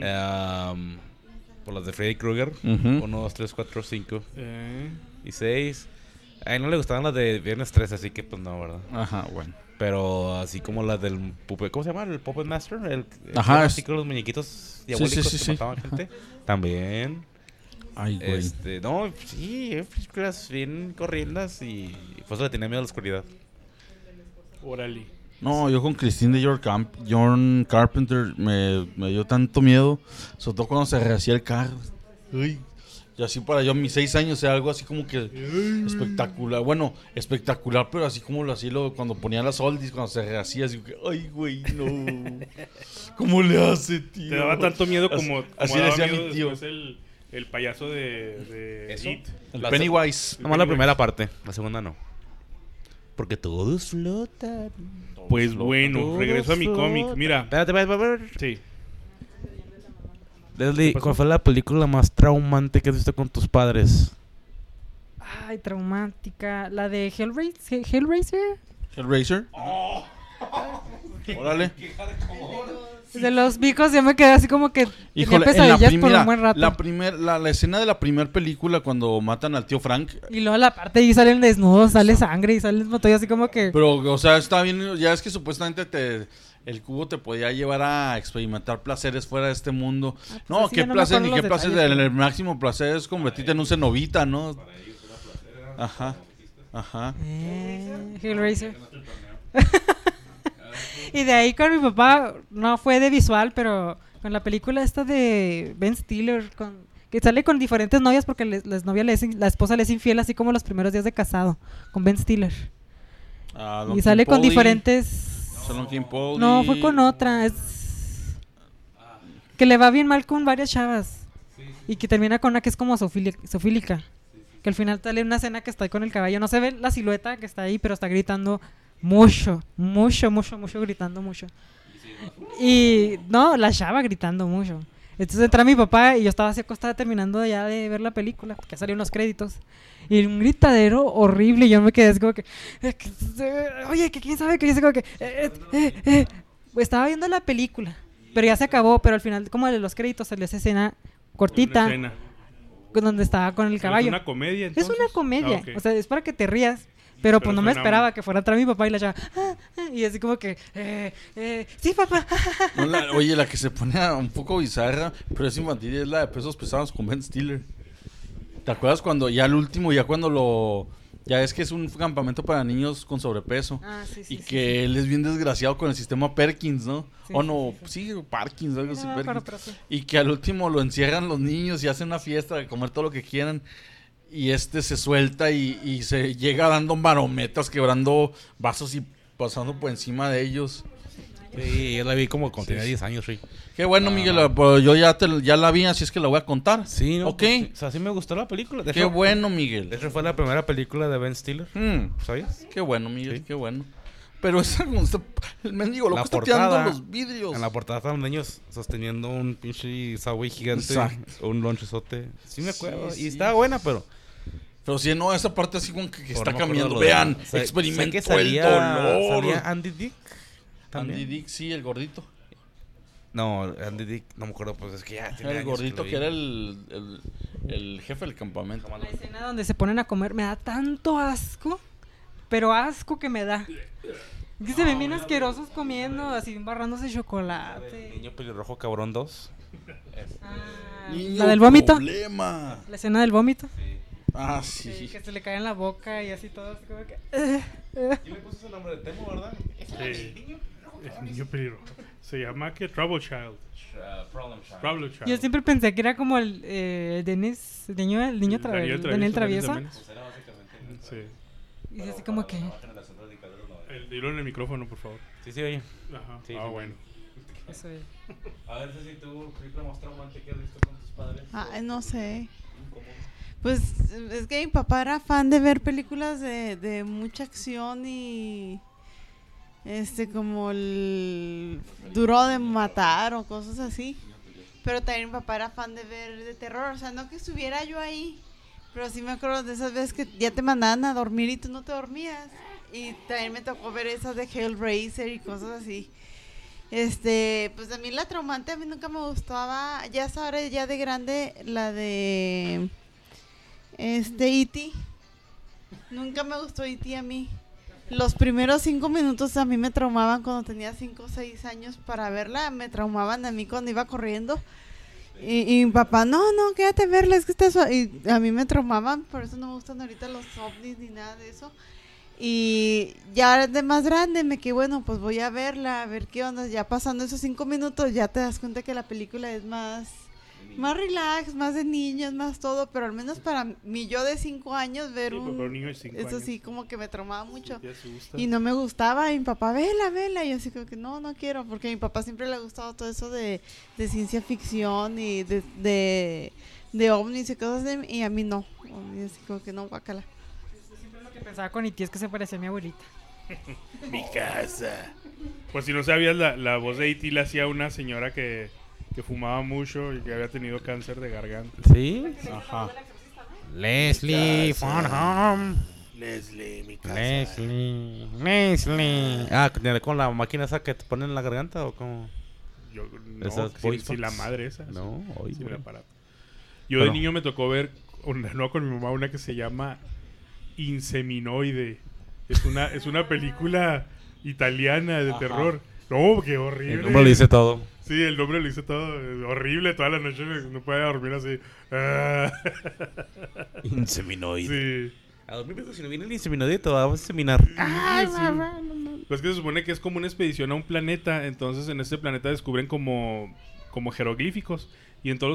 Por las de Freddy Krueger. Ujú. 1, 2, 3, 4, 5 Eh, y 6. A él no le gustaban las de Viernes 3, así que pues no, ¿verdad? Ajá, bueno. Pero así como las del Puppet, ¿cómo se llama? El Puppet Master. Ajá, Así con los muñequitos diabólicos sí, que sí. mataban gente. También. Ay, güey. No, sí, películas bien corriendas y por eso le tenía miedo a la oscuridad. órale. No, yo con Christine de John Carpenter me dio tanto miedo. Sobre todo cuando se rehacía el carro. Uy. Y así para yo, mis 6 años, era algo así como que espectacular. Bueno, espectacular, pero así como lo hacía cuando ponía las oldies, cuando se rehacía, así que, ay, güey, no. ¿Cómo le hace, tío? Te daba tanto miedo como así daba decía miedo mi tío. después el payaso de ¿Eso? It. El La- Pennywise. Nomás la primera parte, la segunda no. Porque todos flotan. Pues bueno, regreso a mi cómic. Mira, Espérate. sí. Leslie, ¿cuál fue la película más traumante que has visto con tus padres? Ay, traumática. La de Hellraiser. Hellraiser. Órale. De los bicos yo me quedé así como que Híjole, tenía en la pesadillas por un buen primera, rato. la escena de la primera película cuando matan al tío Frank. Y luego la parte ahí salen desnudos, sale sangre y sale todo así como que... Pero, o sea, está bien. Ya es que supuestamente el cubo te podía llevar a experimentar placeres fuera de este mundo. pues no, así qué ya no me placer, acuerdo ni qué los placer. detalles, El máximo placer es convertirte en un cenovita, ¿no? Ajá. Ajá. Hellraiser. Y de ahí con mi papá, no fue de visual, pero con la película esta de Ben Stiller, que sale con diferentes novias porque la esposa le es infiel así como los primeros días de casado, con Ben Stiller. Ah, Y sale con diferentes... Salon King Paul No, y- fue con otra. Es que le va bien mal con varias chavas. Y que termina con una que es como sofílica. Que al final sale una escena que está ahí con el caballo. No se ve la silueta que está ahí, pero está gritando mucho, gritando mucho. Y no, la chava gritando mucho. Entonces entra mi papá y yo estaba así acostada terminando ya de ver la película, porque ya salieron los créditos. Y un gritadero horrible y yo me quedé así como que... oye, que quién sabe, que dice como que... Estaba viendo la película, pero ya se acabó, pero al final como de los créditos salió esa escena cortita. Una escena. Donde estaba con el caballo. ¿Es una comedia, Es entonces? una comedia, Ok. o sea, es para que te rías. Pero pues Pero no me suena esperaba muy- que fuera atrás mi papá y la chava. Y así como que, sí, papá. No, oye, la que se pone un poco bizarra, pero es infantil, es la de Pesos Pesados con Ben Stiller. ¿Te acuerdas cuando ya el último, ya cuando lo... Ya es que es un campamento para niños con sobrepeso. Ah, sí, sí, Y sí, que él es bien desgraciado con el sistema Perkins, ¿no? Sí, O sí, no, sí, sí, Parkins, algo No así, me acuerdo, Perkins. pero sí. Y que al último lo encierran los niños y hacen una fiesta de comer todo lo que quieran. Y se suelta y se llega dando marometas, quebrando vasos y pasando por encima de ellos. Sí, yo la vi como cuando tenía 10 años, sí. Qué bueno, Miguel, pues yo ya la vi, así es que la voy a contar. Sí, ¿no? Ok. Pues sí. O sea, sí me gustó la película. De Qué hecho, bueno, De Miguel. hecho, fue la primera película de Ben Stiller. ¿Sabías? Qué bueno, Miguel, Sí. qué bueno. Pero el mendigo loco La está portada- tirando los vidrios. En la portada estaban niños sosteniendo un pinche Subway gigante. Exacto. Un lonchezote. Sí me acuerdo. Sí, y sí. estaba buena, pero... Pero si no, esa parte así como que pero está no me acuerdo cambiando. lo de- Vean, sé experimentó que el salía, dolor. salía Andy Dick. También. Andy Dick, sí, el gordito. No, Andy Dick, no me acuerdo, pues es que ya tiene El años gordito lo que vi. era el jefe del campamento. La escena donde se ponen a comer me da tanto asco, pero asco que me da. Que se ven bien asquerosos comiendo, así embarrándose chocolate. Niño pelirrojo cabrón 2. Ah, Niño la del vómito. problema. La escena del vómito. Ah, Sí, sí. que se le cae en la boca y así todo, así como que... ¿Y le puso ese nombre de Temo, verdad? Sí. El niño pelirrojo. Se llama que Trouble Child. Problem Child. Trouble Child. Yo siempre pensé que era como el Dennis, el niño Daniel Daniel Travieso. Travieso. Daniel Sí. Y así como que... Dilo en el micrófono, por favor. Sí, sí, oye. Ajá. Sí, Ah, sí. bueno. Eso es. A ver si tú, película más traumante que has visto con tus padres. Ay, no sé. Pues es que mi papá era fan de ver películas de mucha acción y como el Duro de Matar o cosas así. Pero también mi papá era fan de ver de terror, o sea, no que estuviera yo ahí, pero sí me acuerdo de esas veces que ya te mandaban a dormir y tú no te dormías. Y también me tocó ver esas de Hellraiser y cosas así. Pues a mí la traumante a mí nunca me gustaba, ya es ahora ya de grande la de E.T. Nunca me gustó E.T. a mí. Los primeros 5 minutos a mí me traumaban cuando tenía 5 o 6 años para verla, me traumaban a mí cuando iba corriendo. Y mi papá, no, quédate a verla, es que está suave. Y a mí me traumaban, por eso no me gustan ahorita los ovnis ni nada de eso. Y ya de más grande me quedé, bueno, pues voy a verla, a ver qué onda. Ya pasando esos 5 minutos ya te das cuenta que la película es más relax, más de niños, más todo. Pero al menos para mí, yo de 5 años, ver Sí, pero para un niño de 5 eso años. sí, como que me traumaba mucho. Te asusta. Y no me gustaba, y mi papá, vela, y yo así como que no quiero, porque a mi papá siempre le ha gustado todo eso de ciencia ficción y de ovnis y cosas así, y a mí no, y así como que no, guácala. Siempre lo que pensaba con E.T. es que se parecía a mi abuelita. Mi casa. Pues si no sabías, la voz de E.T. la hacía una señora que fumaba mucho y que había tenido cáncer de garganta. Sí. Ajá. Leslie Fonham. Leslie, mi casa. Leslie. Ah, con la máquina esa que te ponen en la garganta o como... Yo, no, Esas si voice la box. madre esa. No, oye, Sí, el güey. aparato. Yo de Pero- niño me tocó ver, no con mi mamá, una que se llama Inseminoide. Es una película italiana de terror. No, qué horrible. El nombre le dice todo. Sí, el nombre lo hice todo. Horrible, toda la noche no podía dormir así. Ah. Inseminoide. Sí. A dormir, pero si no viene el inseminoide, te vamos a inseminar. Ay, mamá, Pues que se supone que es como una expedición a un planeta. Entonces en este planeta descubren como jeroglíficos. Y en todos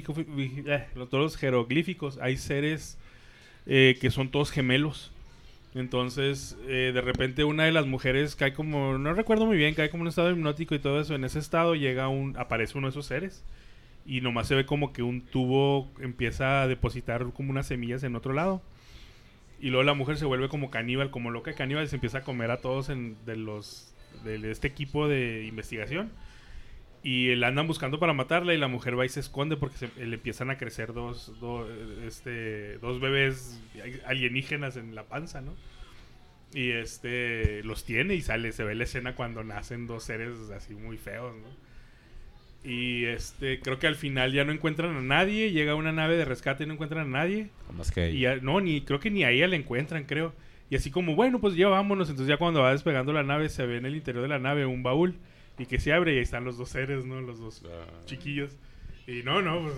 los jeroglíficos hay seres que son todos gemelos. Entonces, de repente una de las mujeres cae como, no recuerdo muy bien, cae como en un estado hipnótico y todo eso. En ese estado aparece uno de esos seres. Y nomás se ve como que un tubo empieza a depositar como unas semillas en otro lado. Y luego la mujer se vuelve como caníbal, como loca caníbal, y se empieza a comer a todos de este equipo de investigación. Y la andan buscando para matarla y la mujer va y se esconde porque le empiezan a crecer dos bebés alienígenas en la panza, ¿no? Y los tiene y se ve la escena cuando nacen dos seres así muy feos, ¿no? Y creo que al final ya no encuentran a nadie, llega una nave de rescate y no encuentran a nadie. Más que Y creo que ni a ella la encuentran, creo. Y así como, bueno, pues ya vámonos. Entonces ya cuando va despegando la nave, se ve en el interior de la nave un baúl. Y que se abre y ahí están los dos seres, ¿no? Los dos chiquillos. Y pues...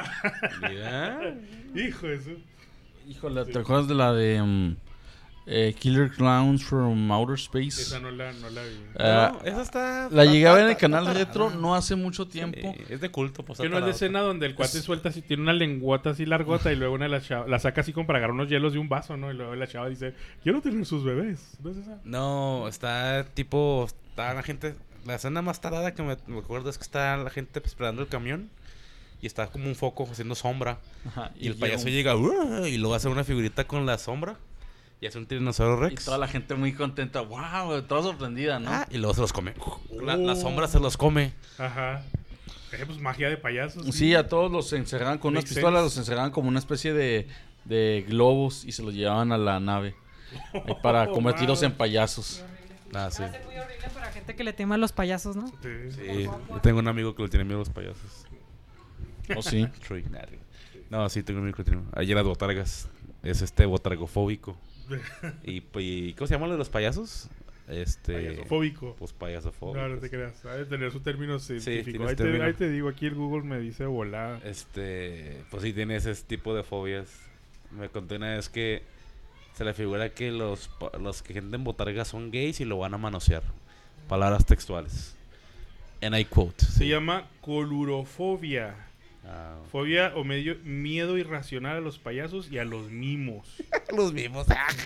Hijo de su... Híjole, ¿te acuerdas de la de Killer Clowns from Outer Space? Esa no la vi. esa está... La llegué a ver en el canal Retro no hace mucho tiempo. Es de culto, pues. Que no es de escena donde el cuate suelta así, tiene una lengüota así largota y luego la saca así como para agarrar unos hielos de un vaso, ¿no? Y luego la chava dice, quiero tener sus bebés. ¿No es esa? No, está tipo... Está la gente... La escena más tarada que me acuerdo es que está la gente esperando el camión y está como un foco haciendo sombra. Ajá, Y el payaso llega y luego hace una figurita con la sombra y hace un tiranosaurio Y rex. toda la gente muy contenta. ¡Wow! Toda sorprendida, ¿no? Y luego se los come. La sombra se los come. Ajá. Pues magia de payasos. Sí, a todos los encerraban con unas Makes pistolas, sense. los encerraban como una especie de globos y se los llevaban a la nave ahí para convertirlos en payasos. Sí. Hace muy horrible para gente que le tema a los payasos, ¿no? Sí. Sí, yo tengo un amigo que le tiene miedo a los payasos. ¿Oh, sí? Troy. No, sí, tengo un amigo que le tiene miedo. Ayer las botargas. Es botargofóbico. ¿Y cómo se llama lo de los payasos? Payasofóbico. Pues payasofóbico. No te creas. Ha de tener su término científico. tiene Ahí, su término. ahí te digo, aquí el Google me dice volada. Pues sí, tiene ese tipo de fobias. Me conté una vez que se le figura que los que gente en botargas son gays y lo van a manosear. Palabras textuales. And I quote. Se llama colurofobia. Ah, Fobia o miedo irracional a los payasos y a los mimos. los mismos.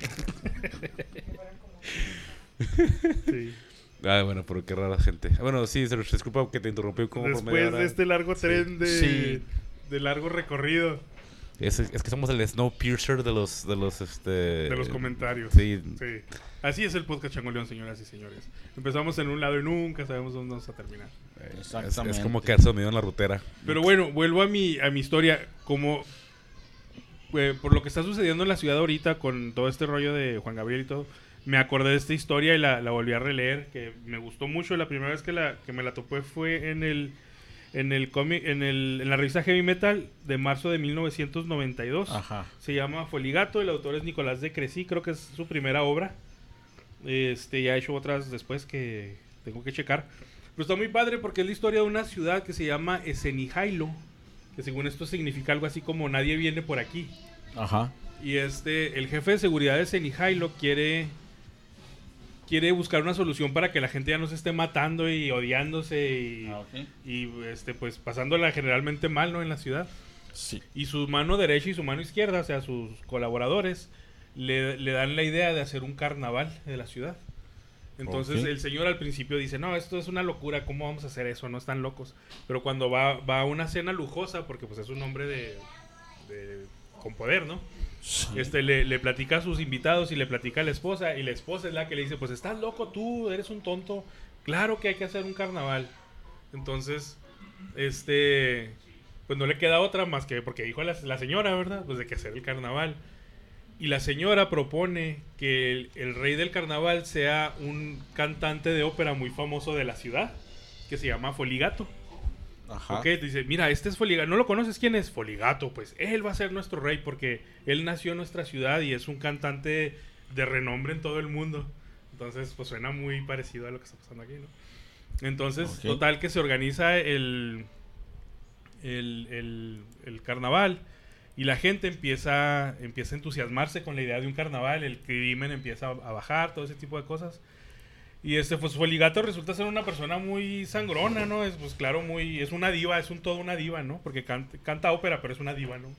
Sí. Bueno, pero qué rara gente. Bueno, sí, se disculpa que te interrumpí como por media Después hora. de este largo tren Sí. de largo recorrido Es que somos el Snowpiercer de los comentarios. Sí. Sí. Así es el podcast Changoleón, señoras y señores. Empezamos en un lado y nunca sabemos dónde vamos a terminar. Exactamente. Es como quedarse dormido en la rutera. Pero bueno, vuelvo a mi historia. Como por lo que está sucediendo en la ciudad ahorita con todo este rollo de Juan Gabriel y todo, me acordé de esta historia y la volví a releer, que me gustó mucho. La primera vez que me la topé fue en la revista Heavy Metal de marzo de 1992. Ajá. Se llama Foligato, el autor es Nicolás de Crecy, creo que es su primera obra. Ya ha hecho otras después que tengo que checar. Pero está muy padre porque es la historia de una ciudad que se llama Esenijailo, que según esto significa algo así como nadie viene por aquí. Ajá. Y el jefe de seguridad de Esenijailo quiere buscar una solución para que la gente ya no se esté matando y odiándose y pues pasándola generalmente mal, ¿no? En la ciudad. Sí. Y su mano derecha y su mano izquierda, o sea, sus colaboradores, le dan la idea de hacer un carnaval de la ciudad. Entonces el señor al principio dice, no, esto es una locura, ¿cómo vamos a hacer eso? No están locos. Pero cuando va a una cena lujosa, porque pues es un hombre con poder, ¿no? Sí. Le platica a sus invitados y le platica a la esposa, y la esposa es la que le dice, pues estás loco tú, eres un tonto, claro que hay que hacer un carnaval. Entonces, pues no le queda otra más que, porque dijo la señora, ¿verdad? Pues de que hacer el carnaval. Y la señora propone que el rey del carnaval sea un cantante de ópera muy famoso de la ciudad, que se llama Foligato. Ajá. Ok, te dice, mira, este es Foligato. ¿No lo conoces? ¿Quién es? Foligato. Pues él va a ser nuestro rey porque él nació en nuestra ciudad y es un cantante de renombre en todo el mundo. Entonces, pues suena muy parecido a lo que está pasando aquí, ¿no? Entonces, total que se organiza el carnaval y la gente empieza a entusiasmarse con la idea de un carnaval. El crimen empieza a bajar, todo ese tipo de cosas. Y pues Foligato resulta ser una persona muy sangrona, ¿no? Es, pues claro, es una diva, todo una diva, ¿no? Porque canta ópera, pero es una diva, ¿no?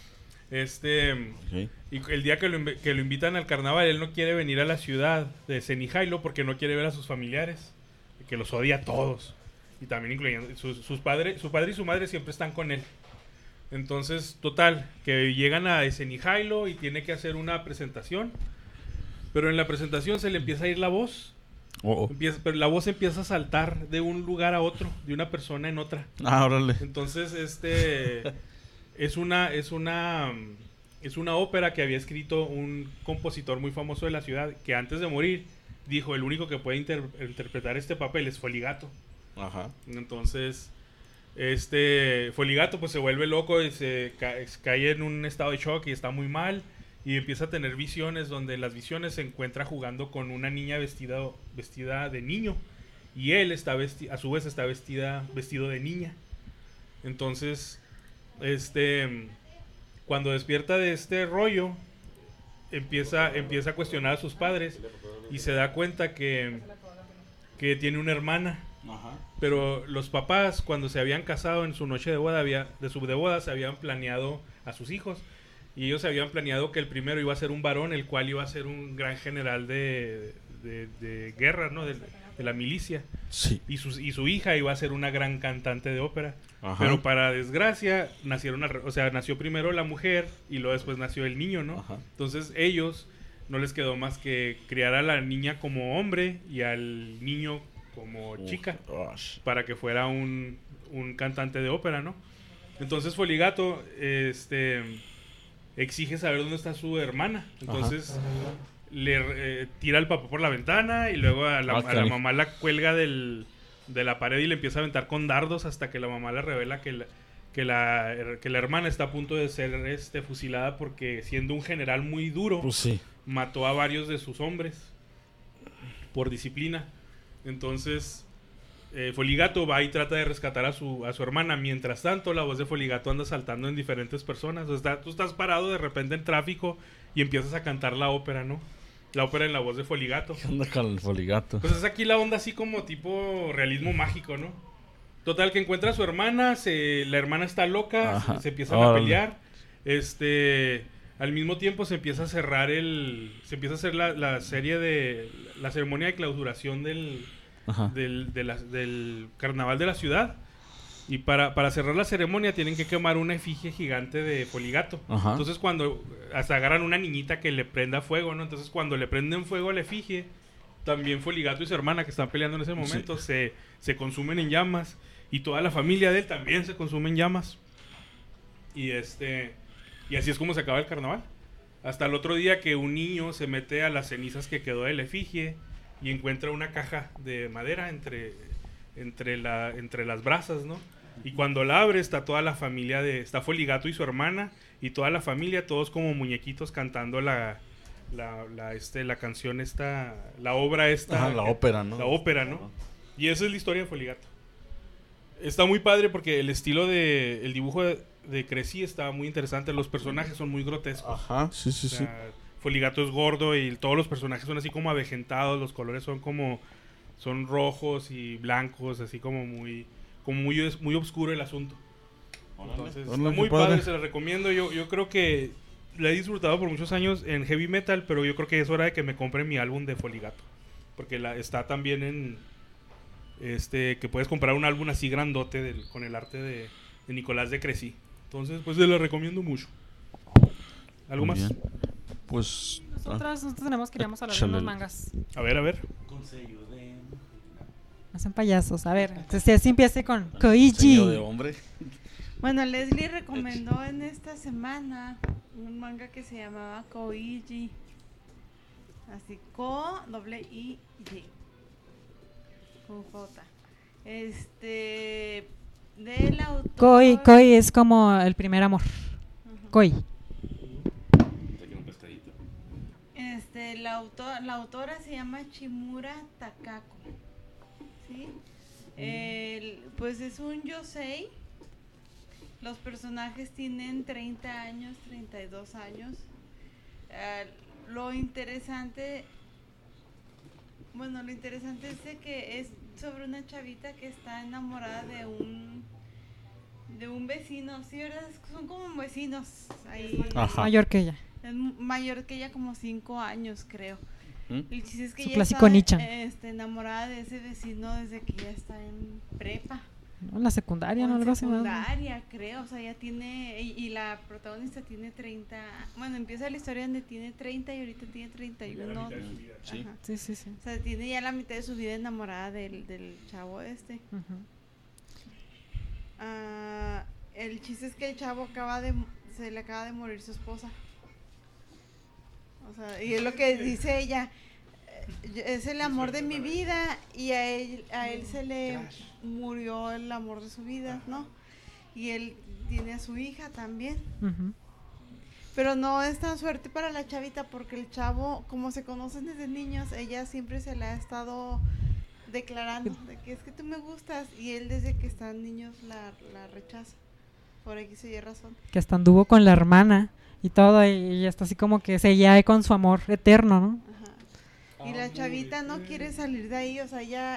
Y el día que lo invitan al carnaval, él no quiere venir a la ciudad de Esenijailo porque no quiere ver a sus familiares, que los odia a todos. Y también incluyendo su padre y su madre siempre están con él. Entonces, total, que llegan a Esenijailo y tiene que hacer una presentación. Pero en la presentación se le empieza a ir la voz. Pero la voz empieza a saltar de un lugar a otro, de una persona en otra. Ah, órale. Entonces, es una ópera que había escrito un compositor muy famoso de la ciudad, que antes de morir dijo, el único que puede interpretar este papel es Foligato. Ajá. Entonces, Foligato pues se vuelve loco y cae en un estado de shock y está muy mal. Y empieza a tener visiones, donde en las visiones se encuentra jugando con una niña vestida de niño. Y él a su vez está vestido de niña. Entonces, cuando despierta de este rollo, empieza a cuestionar a sus padres y se da cuenta que tiene una hermana. Ajá. Pero los papás, cuando se habían casado en su noche de boda, se habían planeado a sus hijos. Y ellos habían planeado que el primero iba a ser un varón, el cual iba a ser un gran general de guerra, ¿no? De la milicia. Sí. Y su hija iba a ser una gran cantante de ópera. Ajá. Pero para desgracia, nació primero la mujer y luego después nació el niño, ¿no? Ajá. Entonces ellos no les quedó más que criar a la niña como hombre y al niño como chica, para que fuera un cantante de ópera, ¿no? Entonces Foligato, exige saber dónde está su hermana. Entonces le tira al papá por la ventana y luego a la mamá la cuelga de la pared y le empieza a aventar con dardos hasta que la mamá le revela que la hermana está a punto de ser fusilada porque, siendo un general muy duro, Pues sí. mató a varios de sus hombres por disciplina. Entonces Foligato va y trata de rescatar a su hermana. Mientras tanto, la voz de Foligato anda saltando en diferentes personas. O sea, tú estás parado de repente en tráfico y empiezas a cantar la ópera, ¿no? La ópera en la voz de Foligato. ¿Qué onda con el Foligato? Pues es aquí la onda así como tipo realismo mágico, ¿no? Total, que encuentra a su hermana, la hermana está loca, Ajá. se empiezan a pelear. Al mismo tiempo se empieza a cerrar se empieza a hacer la serie de la ceremonia de clausuración del carnaval de la ciudad. Y para cerrar la ceremonia tienen que quemar una efigie gigante de Foligato. Ajá. Entonces hasta agarran una niñita que le prenda fuego, ¿no? Entonces cuando le prenden fuego a la efigie, también Foligato y su hermana, que están peleando en ese momento, se consumen en llamas. Y toda la familia de él también se consume en llamas. Y así es como se acaba el carnaval. Hasta el otro día, que un niño se mete a las cenizas que quedó de la efigie y encuentra una caja de madera entre las brasas, ¿no? Y cuando la abre, está toda la familia está Foligato y su hermana y toda la familia, todos como muñequitos cantando la canción la obra la ópera, ¿no? La ópera, ¿no? Y esa es la historia de Foligato. Está muy padre porque el estilo el dibujo de Crecy está muy interesante. Los personajes son muy grotescos. Ajá, sí. Foligato es gordo y todos los personajes son así como avejentados. Los colores son rojos y blancos, así como muy oscuro el asunto. Entonces, está muy padre, se lo recomiendo. Yo creo que la he disfrutado por muchos años en heavy metal, pero yo creo que es hora de que me compre mi álbum de Foligato, porque está también en que puedes comprar un álbum así grandote con el arte de Nicolás de Crecy. Entonces, pues se lo recomiendo mucho. ¿Algo Muy más? bien. Pues Nosotros queríamos hablar de unos mangas. A ver. No sean payasos. A ver, entonces así empiece con Koichi. Sello de hombre. Bueno, Leslie recomendó en esta semana un manga que se llamaba Koichi. Así, Ko-I-I-Y. Con J. Del autor. Koi es como el primer amor. Koi. La autora se llama Chimura Takako. ¿Sí? Pues es un yosei. Los personajes tienen 30 años, 32 años. Lo interesante es de que es sobre una chavita que está enamorada de un vecino. Sí, ¿verdad? Son como vecinos ahí. Ajá. Mayor que ella. Es mayor que ella, como 5 años, creo. El chiste es que Su ella clásico está Nichan. enamorada de ese vecino desde que ella está en prepa. ¿no? En la secundaria, ¿no? en Algo así más. secundaria, creo, o sea, ya tiene, y la protagonista tiene 30, bueno, empieza la historia donde tiene 30 y ahorita tiene 31. Sí. Ajá. Sí, sí, sí. O sea, tiene ya la mitad de su vida enamorada del chavo este. Ujú. El chiste es que el chavo se le acaba de morir su esposa. O sea, y es lo que dice ella, es el amor de mi vida y a él se le murió el amor de su vida, ¿no? Y él tiene a su hija también. Ujú. Pero no es tan suerte para la chavita porque el chavo, como se conocen desde niños, ella siempre se le ha estado declarando de que es que tú me gustas y él desde que están niños la rechaza. Por X o Y razón. Que hasta anduvo con la hermana y todo, y ella está así como que seguía con su amor eterno, ¿no? Ajá. Y la chavita no quiere salir de ahí, o sea, ella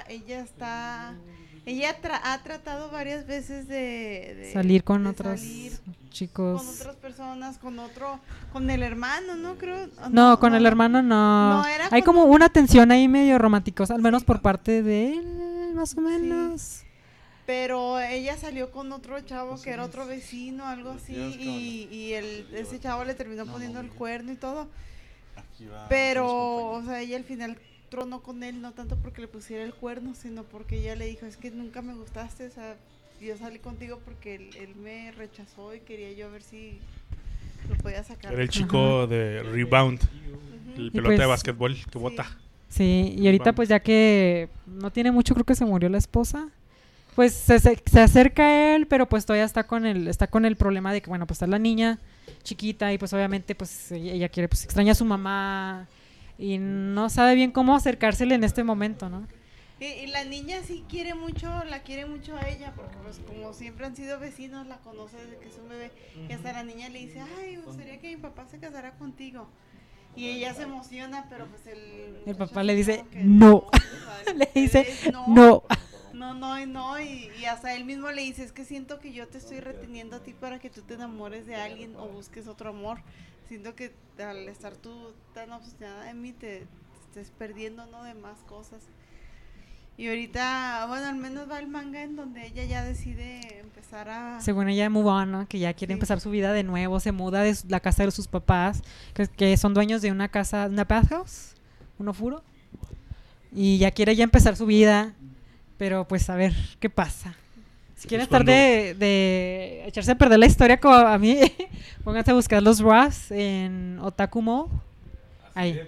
ha tratado varias veces de Salir con de otros salir chicos. con otras personas, con el hermano, ¿no? Creo. No, con el hermano no. No, era Hay con- como una tensión ahí medio romántica, al menos por parte de él, más o menos. Pero ella salió con otro chavo que era otro vecino, algo así, y ese chavo le terminó poniendo el cuerno y todo. Pero, o sea, ella al final tronó con él, no tanto porque le pusiera el cuerno, sino porque ella le dijo, es que nunca me gustaste, o sea, yo salí contigo porque él me rechazó y quería yo ver si lo podía sacar. Era el chico de Rebound, el pelota de pues- básquetbol que Sí. bota. Sí, y ahorita Vamos. pues ya que no tiene mucho, creo que se murió la esposa. Pues se acerca a él, pero pues todavía está con el problema de que, bueno, pues está la niña chiquita y pues obviamente pues ella quiere, pues extraña a su mamá y no sabe bien cómo acercársele en este momento, ¿no? Y la niña sí la quiere mucho a ella, porque pues como siempre han sido vecinos, la conoce desde que es un bebé, y hasta la niña le dice, ay, me gustaría que mi papá se casara contigo. Y ella se emociona, pero pues el muchacho papá le así dice, como que "No". o sea, Le dice, es no. No, y hasta él mismo le dice, es que siento que yo te estoy reteniendo a ti para que tú te enamores de alguien o busques otro amor. Siento que al estar tú tan obsesionada de mí te estés perdiendo, ¿no? De más cosas. Y ahorita, bueno, al menos va el manga en donde ella ya decide empezar a... Según ella move on, ¿no? Que ya quiere Sí. empezar su vida de nuevo, se muda de la casa de sus papás, que son dueños de una casa, una bathhouse, un ofuro, y ya quiere ya empezar su vida, pero pues a ver qué pasa. Si quieren estar de echarse a perder la historia como a mí, pónganse a buscar los RAS en Otaku Mall. Ahí.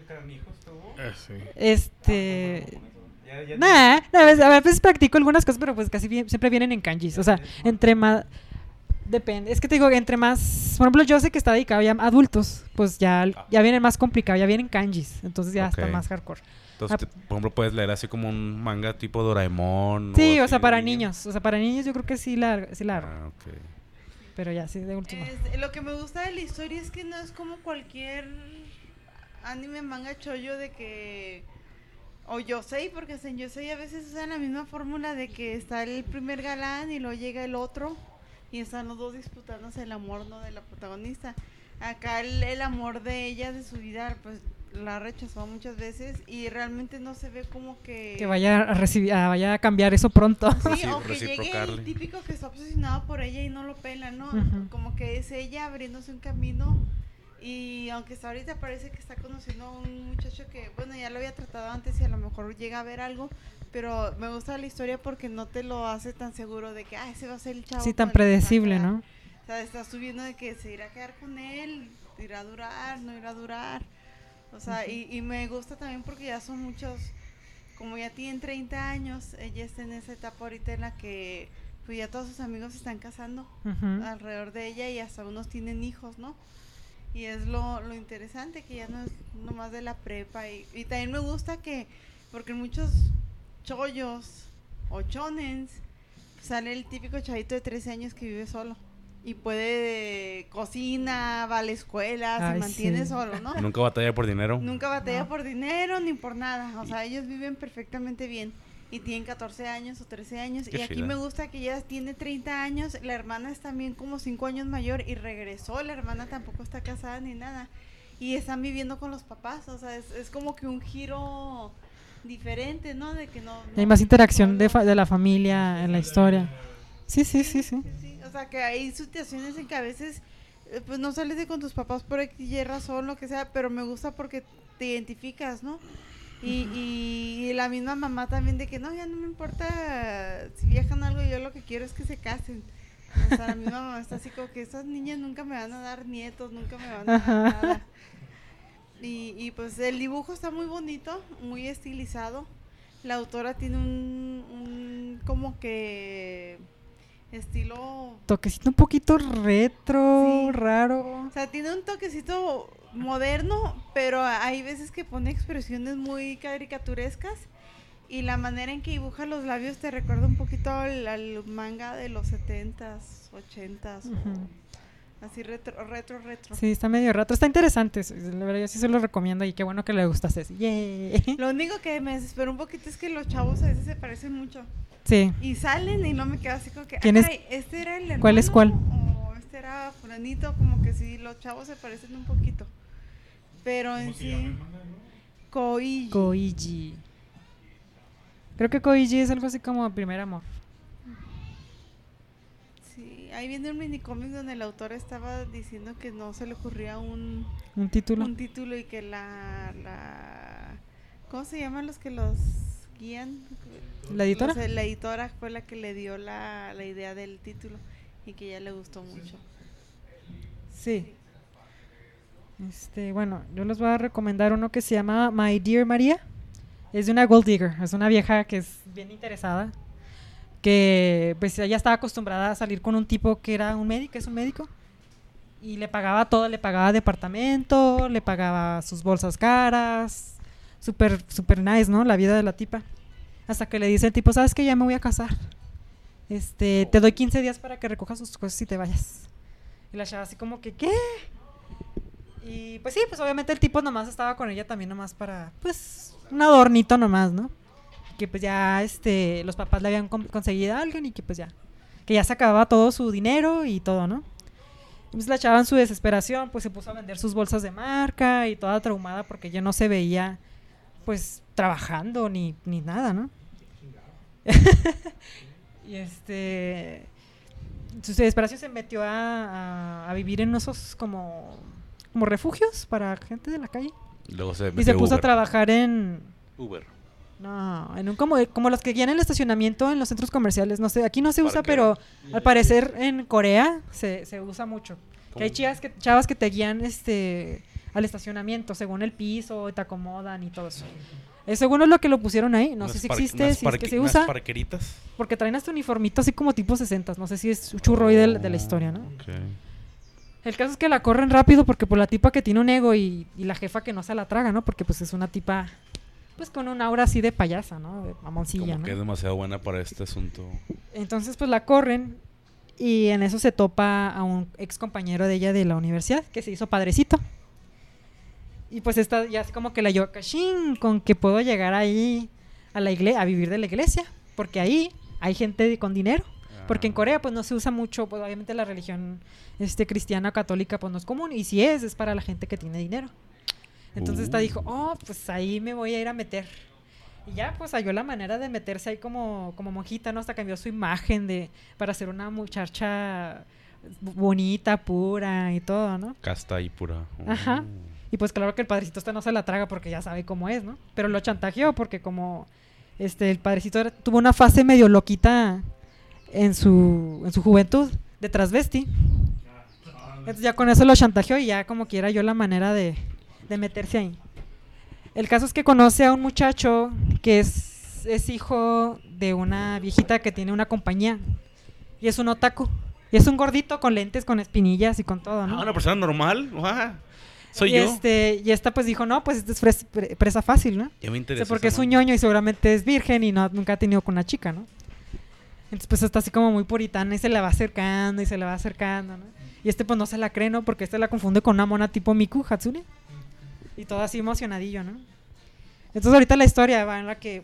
A veces practico algunas cosas, pero pues casi siempre vienen en kanjis. O sea, entre más... Depende. Es que te digo, entre más... Por ejemplo, yo sé que está dedicado ya a adultos. Pues ya vienen más complicado, ya vienen kanjis. Entonces ya está Ok. más hardcore. Entonces, por ejemplo, puedes leer así como un manga tipo Doraemon. Sí, o así sea, de para niño. niños. O sea, para niños yo creo que sí la agarro. Ah, ok. Pero ya, sí, de último. Lo que me gusta de la historia es que no es como cualquier anime, manga, chollo de que... O Yosei, porque en Yosei a veces usan la misma fórmula de que está el primer galán y luego llega el otro y están los dos disputándose el amor, ¿no? De la protagonista. Acá el amor de ella, de su vida, pues la rechazó muchas veces y realmente no se ve como Que vaya a recibir, vaya a cambiar eso pronto. Sí, o que llegue el Reciprocarle. típico que está obsesionado por ella y no lo pela, ¿no? Ujú. Como que es ella abriéndose un camino y aunque hasta ahorita parece que está conociendo a un muchacho que, bueno, ya lo había tratado antes y a lo mejor llega a ver algo, pero me gusta la historia porque no te lo hace tan seguro de que, ese va a ser el chavo. Sí, con tan el que se va a predecible, quedar. ¿no? O sea, estás subiendo de que se irá a quedar con él, irá a durar, no irá a durar. O sea, y me gusta también porque ya son muchos, como ya tienen 30 años, ella está en esa etapa ahorita en la que pues ya todos sus amigos se están casando Ujú. alrededor de ella y hasta unos tienen hijos, ¿no? Y es lo interesante que ya no es nomás de la prepa y también me gusta que, porque en muchos chollos o chonens sale el típico chavito de 13 años que vive solo y puede cocina, va a la escuela, se Ay, mantiene sí. solo, ¿no? Nunca batalla por dinero. Nunca batalla por dinero ni por nada, o sea, ellos viven perfectamente bien y tienen 14 años o 13 años Qué y aquí chida. me gusta que ella tiene 30 años, la hermana es también como 5 años mayor y regresó, la hermana tampoco está casada ni nada y están viviendo con los papás, o sea, es como que un giro diferente, ¿no? De que no Hay más interacción de la familia en la historia. Sí. Sí, o sea, que hay situaciones en que a veces pues no sales de con tus papás por X y razón, lo que sea, pero me gusta porque te identificas, ¿no? Y la misma mamá también de que no, ya no me importa si viajan algo, yo lo que quiero es que se casen. O sea, la misma mamá está así como que esas niñas nunca me van a dar nietos, nunca me van a dar nada. Y pues el dibujo está muy bonito, muy estilizado. La autora tiene un como que estilo, Toquecito un poquito retro, Sí. raro. o sea, tiene un toquecito moderno, pero hay veces que pone expresiones muy caricaturescas y la manera en que dibuja los labios te recuerda un poquito al manga de los 70s, 80s, Ujú. así retro. Sí, está medio rato. Está interesante. La verdad, yo sí se lo recomiendo y qué bueno que le gusta a Ceci. ¡Yay! Lo único que me desesperó un poquito es que los chavos a veces se parecen mucho Sí. y salen y no me quedo así como que, ¿Quién es? caray, ¿este era el hermano? ¿Cuál es cuál? O este era fulanito, como que sí, los chavos se parecen un poquito. Pero en sí, Koichi. Koichi. Creo que Koichi es algo así como primer amor. Sí, ahí viene un minicómic donde el autor estaba diciendo que no se le ocurría un Un título. título y que ¿cómo se llaman los que los guían? ¿La editora? La editora fue la que le dio la idea del título y que ya le gustó mucho. Sí. Bueno, yo les voy a recomendar uno que se llama My Dear Maria. Es de una gold digger, es una vieja que es bien interesada, que pues ella estaba acostumbrada a salir con un tipo que era un médico, es un médico, y le pagaba todo, le pagaba departamento, le pagaba sus bolsas caras, super nice, ¿no? La vida de la tipa. Hasta que le dice el tipo, ¿sabes qué? Ya me voy a casar. Te doy 15 días para que recojas sus cosas y te vayas. Y la chava así como que, ¿qué? Y pues sí, pues obviamente el tipo nomás estaba con ella también nomás para, pues, un adornito nomás, ¿no? Que pues ya, los papás le habían conseguido a alguien y que pues ya, que ya se acababa todo su dinero y todo, ¿no? Y pues la chava en su desesperación, pues se puso a vender sus bolsas de marca y toda traumada porque ya no se veía, pues, trabajando ni nada, ¿no? Y su desesperación se metió a vivir en esos como refugios para gente de la calle. Luego se Y se puso a Uber. trabajar en Uber. no, en un como los que guían el estacionamiento en los centros comerciales. No sé, aquí no se usa, Parquero. pero al parecer en Corea se usa mucho. Que hay ¿Cómo? chavas que te guían al estacionamiento según el piso, y te acomodan y todo eso. Según es lo que lo pusieron ahí, no sé si existe, si es que se usa, parqueritas. porque traen hasta uniformito así como tipo 60, no sé si es churro ahí de la historia, ¿no? Ok. El caso es que la corren rápido porque por la tipa que tiene un ego y la jefa que no se la traga, ¿no? Porque pues es una tipa pues con un aura así de payasa, ¿no? De mamoncilla, Como ¿no? que es demasiado buena para este asunto. Entonces pues la corren y en eso se topa a un ex compañero de ella de la universidad que se hizo padrecito. Y pues esta ya es como que la lleva cachín con que puedo llegar ahí a la iglesia, a vivir de la iglesia, porque ahí hay gente con dinero. Porque en Corea pues no se usa mucho, pues obviamente la religión cristiana católica pues no es común, y si es para la gente que tiene dinero. Entonces esta dijo, pues ahí me voy a ir a meter. Y ya pues halló la manera de meterse ahí como monjita, ¿no? Hasta cambió su imagen para ser una muchacha bonita, pura y todo, ¿no? Casta y pura. Ajá. Y pues claro que el padrecito no se la traga porque ya sabe cómo es, ¿no? Pero lo chantajeó porque como el padrecito tuvo una fase medio loquita en su juventud de transvesti. Entonces ya con eso lo chantajeó y ya como quiera yo la manera de meterse ahí. El caso es que conoce a un muchacho que es hijo de una viejita que tiene una compañía y es un otaku. Y es un gordito con lentes, con espinillas y con todo, ¿no? Una persona normal. Soy y yo. Y esta pues dijo, no, pues este es presa fácil, ¿no? Ya me O interesa. sea, porque es esa un madre. ñoño y seguramente es virgen y nunca ha tenido con una chica, ¿no? Entonces pues está así como muy puritana y se le va acercando y se le va acercando, ¿no? Y pues no se la cree, ¿no? Porque la confunde con una mona tipo Miku Hatsune. Y todo así emocionadillo, ¿no? Entonces ahorita la historia va en la que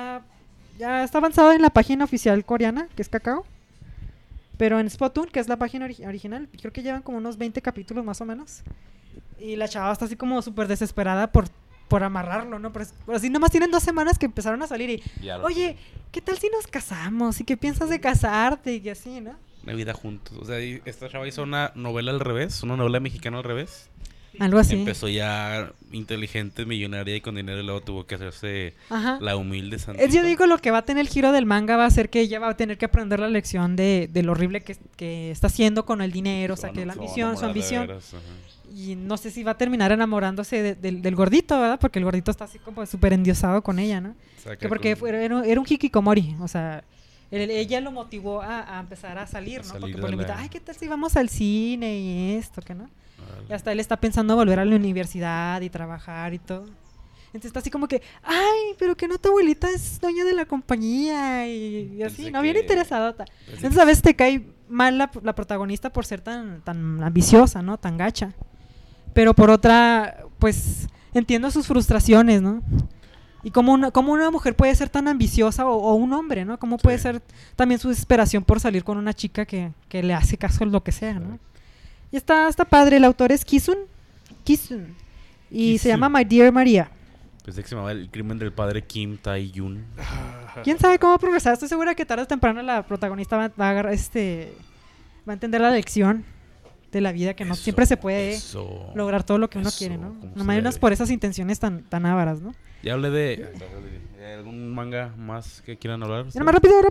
ya está avanzada en la página oficial coreana, que es Kakao. Pero en Spotun, que es la página original, creo que llevan como unos 20 capítulos más o menos. Y la chava está así como súper desesperada por amarrarlo, ¿no? Pero así nomás tienen 2 semanas que empezaron a salir y... Ya lo Oye, ¿qué tal si nos casamos? ¿Y qué piensas de casarte? Y así, ¿no? Una vida juntos. O sea, esta chava hizo una novela al revés, una novela mexicana al revés. Algo así. Empezó ya inteligente, millonaria y con dinero y luego tuvo que hacerse Ajá. la humilde santita. Yo digo lo que va a tener el giro del manga va a ser que ella va a tener que aprender la lección de lo horrible que está haciendo con el dinero, o sea, que la ambición, su ambición. Y no sé si va a terminar enamorándose del gordito, ¿verdad? Porque el gordito está así como súper endiosado con ella, ¿no? Que porque era un hikikomori, o sea, ella lo motivó a empezar a salir, ¿no? Porque pues, le invita, ay, ¿qué tal si vamos al cine y esto, que no? Y hasta él está pensando volver a la universidad y trabajar y todo. Entonces está así como que, ay, pero que no, tu abuelita es dueña de la compañía y así, Pensé no, bien que- interesadota. Entonces a veces te cae mal la protagonista por ser tan ambiciosa, ¿no? Tan gacha. Pero por otra, pues entiendo sus frustraciones, ¿no? Y cómo una mujer puede ser tan ambiciosa o un hombre, ¿no? Cómo puede ser también su desesperación por salir con una chica que le hace caso en lo que sea, ¿no? Y está padre, el autor es Kisun. Y se Kisun. llama My Dear Maria. Pensé que se llamaba El crimen del padre Kim Tae-yun. ¿Quién sabe cómo progresar? Estoy segura que tarde o temprano la protagonista va a agarrar va a entender la lección de la vida, que no siempre se puede lograr todo lo que uno eso, quiere, ¿no? como No se menos debe. por esas intenciones tan ávaras, ¿no? Ya hablé de algún manga más que quieran hablar. Mira, más rápido.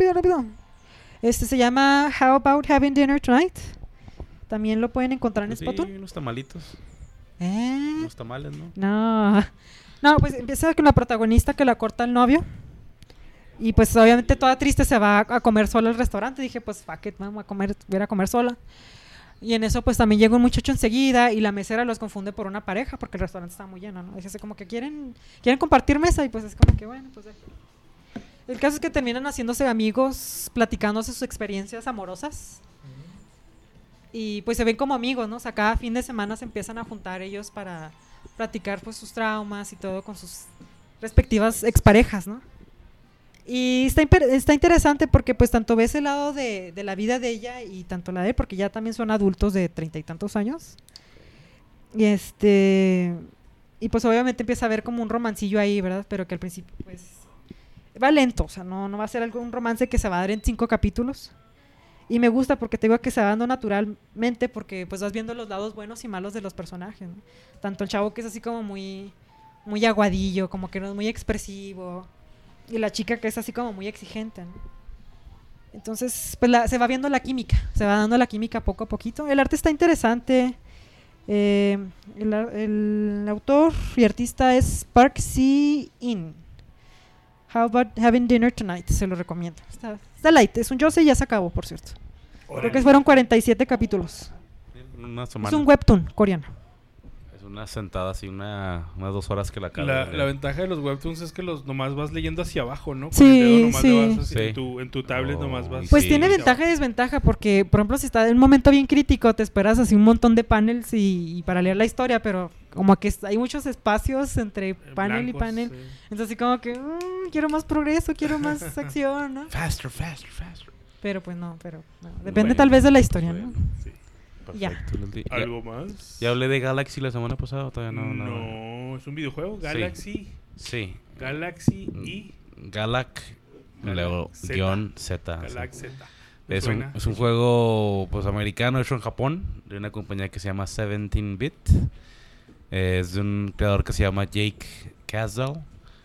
Se llama How About Having Dinner Tonight. También lo pueden encontrar en Sí, Splatoon. unos tamalitos, ¿Eh? unos tamales, ¿no? No, pues empieza con la protagonista que la corta el novio. Y pues obviamente toda triste se va a comer sola al restaurante. Dije, pues fuck it, voy a ir a comer sola. Y en eso pues también llega un muchacho enseguida y la mesera los confunde por una pareja porque el restaurante está muy lleno, ¿no? Es así como que quieren compartir mesa y pues es como que bueno, pues el caso es que terminan haciéndose amigos, platicándose sus experiencias amorosas. Y pues se ven como amigos, ¿no? O sea, cada fin de semana se empiezan a juntar ellos para platicar pues sus traumas y todo con sus respectivas exparejas, ¿no? Y está interesante porque pues tanto ves el lado de la vida de ella y tanto la de él, porque ya también son adultos de 30 y tantos años. Y pues obviamente empieza a haber como un romancillo ahí, ¿verdad? Pero que al principio pues va lento, o sea, no va a ser algún romance que se va a dar en 5 capítulos. Y me gusta porque te digo que se va dando naturalmente porque pues vas viendo los lados buenos y malos de los personajes, ¿no? Tanto el chavo que es así como muy aguadillo, como que no es muy expresivo, y la chica que es así como muy exigente, ¿no? Entonces pues se va viendo la química, se va dando la química poco a poquito. El arte está interesante. El autor y artista es Park Si-in. How About Having Dinner Tonight, se lo recomiendo. Está light, es un Yosei, ya se acabó, por cierto. Creo que fueron 47 capítulos. Una Es semana. un webtoon coreano. Es una sentada así, unas 2 horas que la acabas La de leer. ventaja de los webtoons es que nomás vas leyendo hacia abajo, ¿no? Con Sí, el dedo nomás sí. le vas así, Sí. en tu tablet nomás vas. Pues Sí. tiene hacia ventaja y desventaja porque, por ejemplo, si está en un momento bien crítico, te esperas así un montón de panels y para leer la historia, pero como que hay muchos espacios entre panel blancos, y panel. sí. Entonces así como que quiero más progreso, quiero más acción, ¿no? Faster. Pero pues no. Depende Bueno, tal vez de la historia, bueno. ¿no? Sí. Ya. Perfecto, Leslie. ¿Algo más? Ya hablé de Galaxy la semana pasada, ¿o todavía no. No, es un videojuego. Galaxy. Sí. Galaxy y Galac luego Z. guión Z. Galaxy Z. Es un juego pues americano hecho en Japón de una compañía que se llama 17-bit. Es de un creador que se llama Jake Casdale.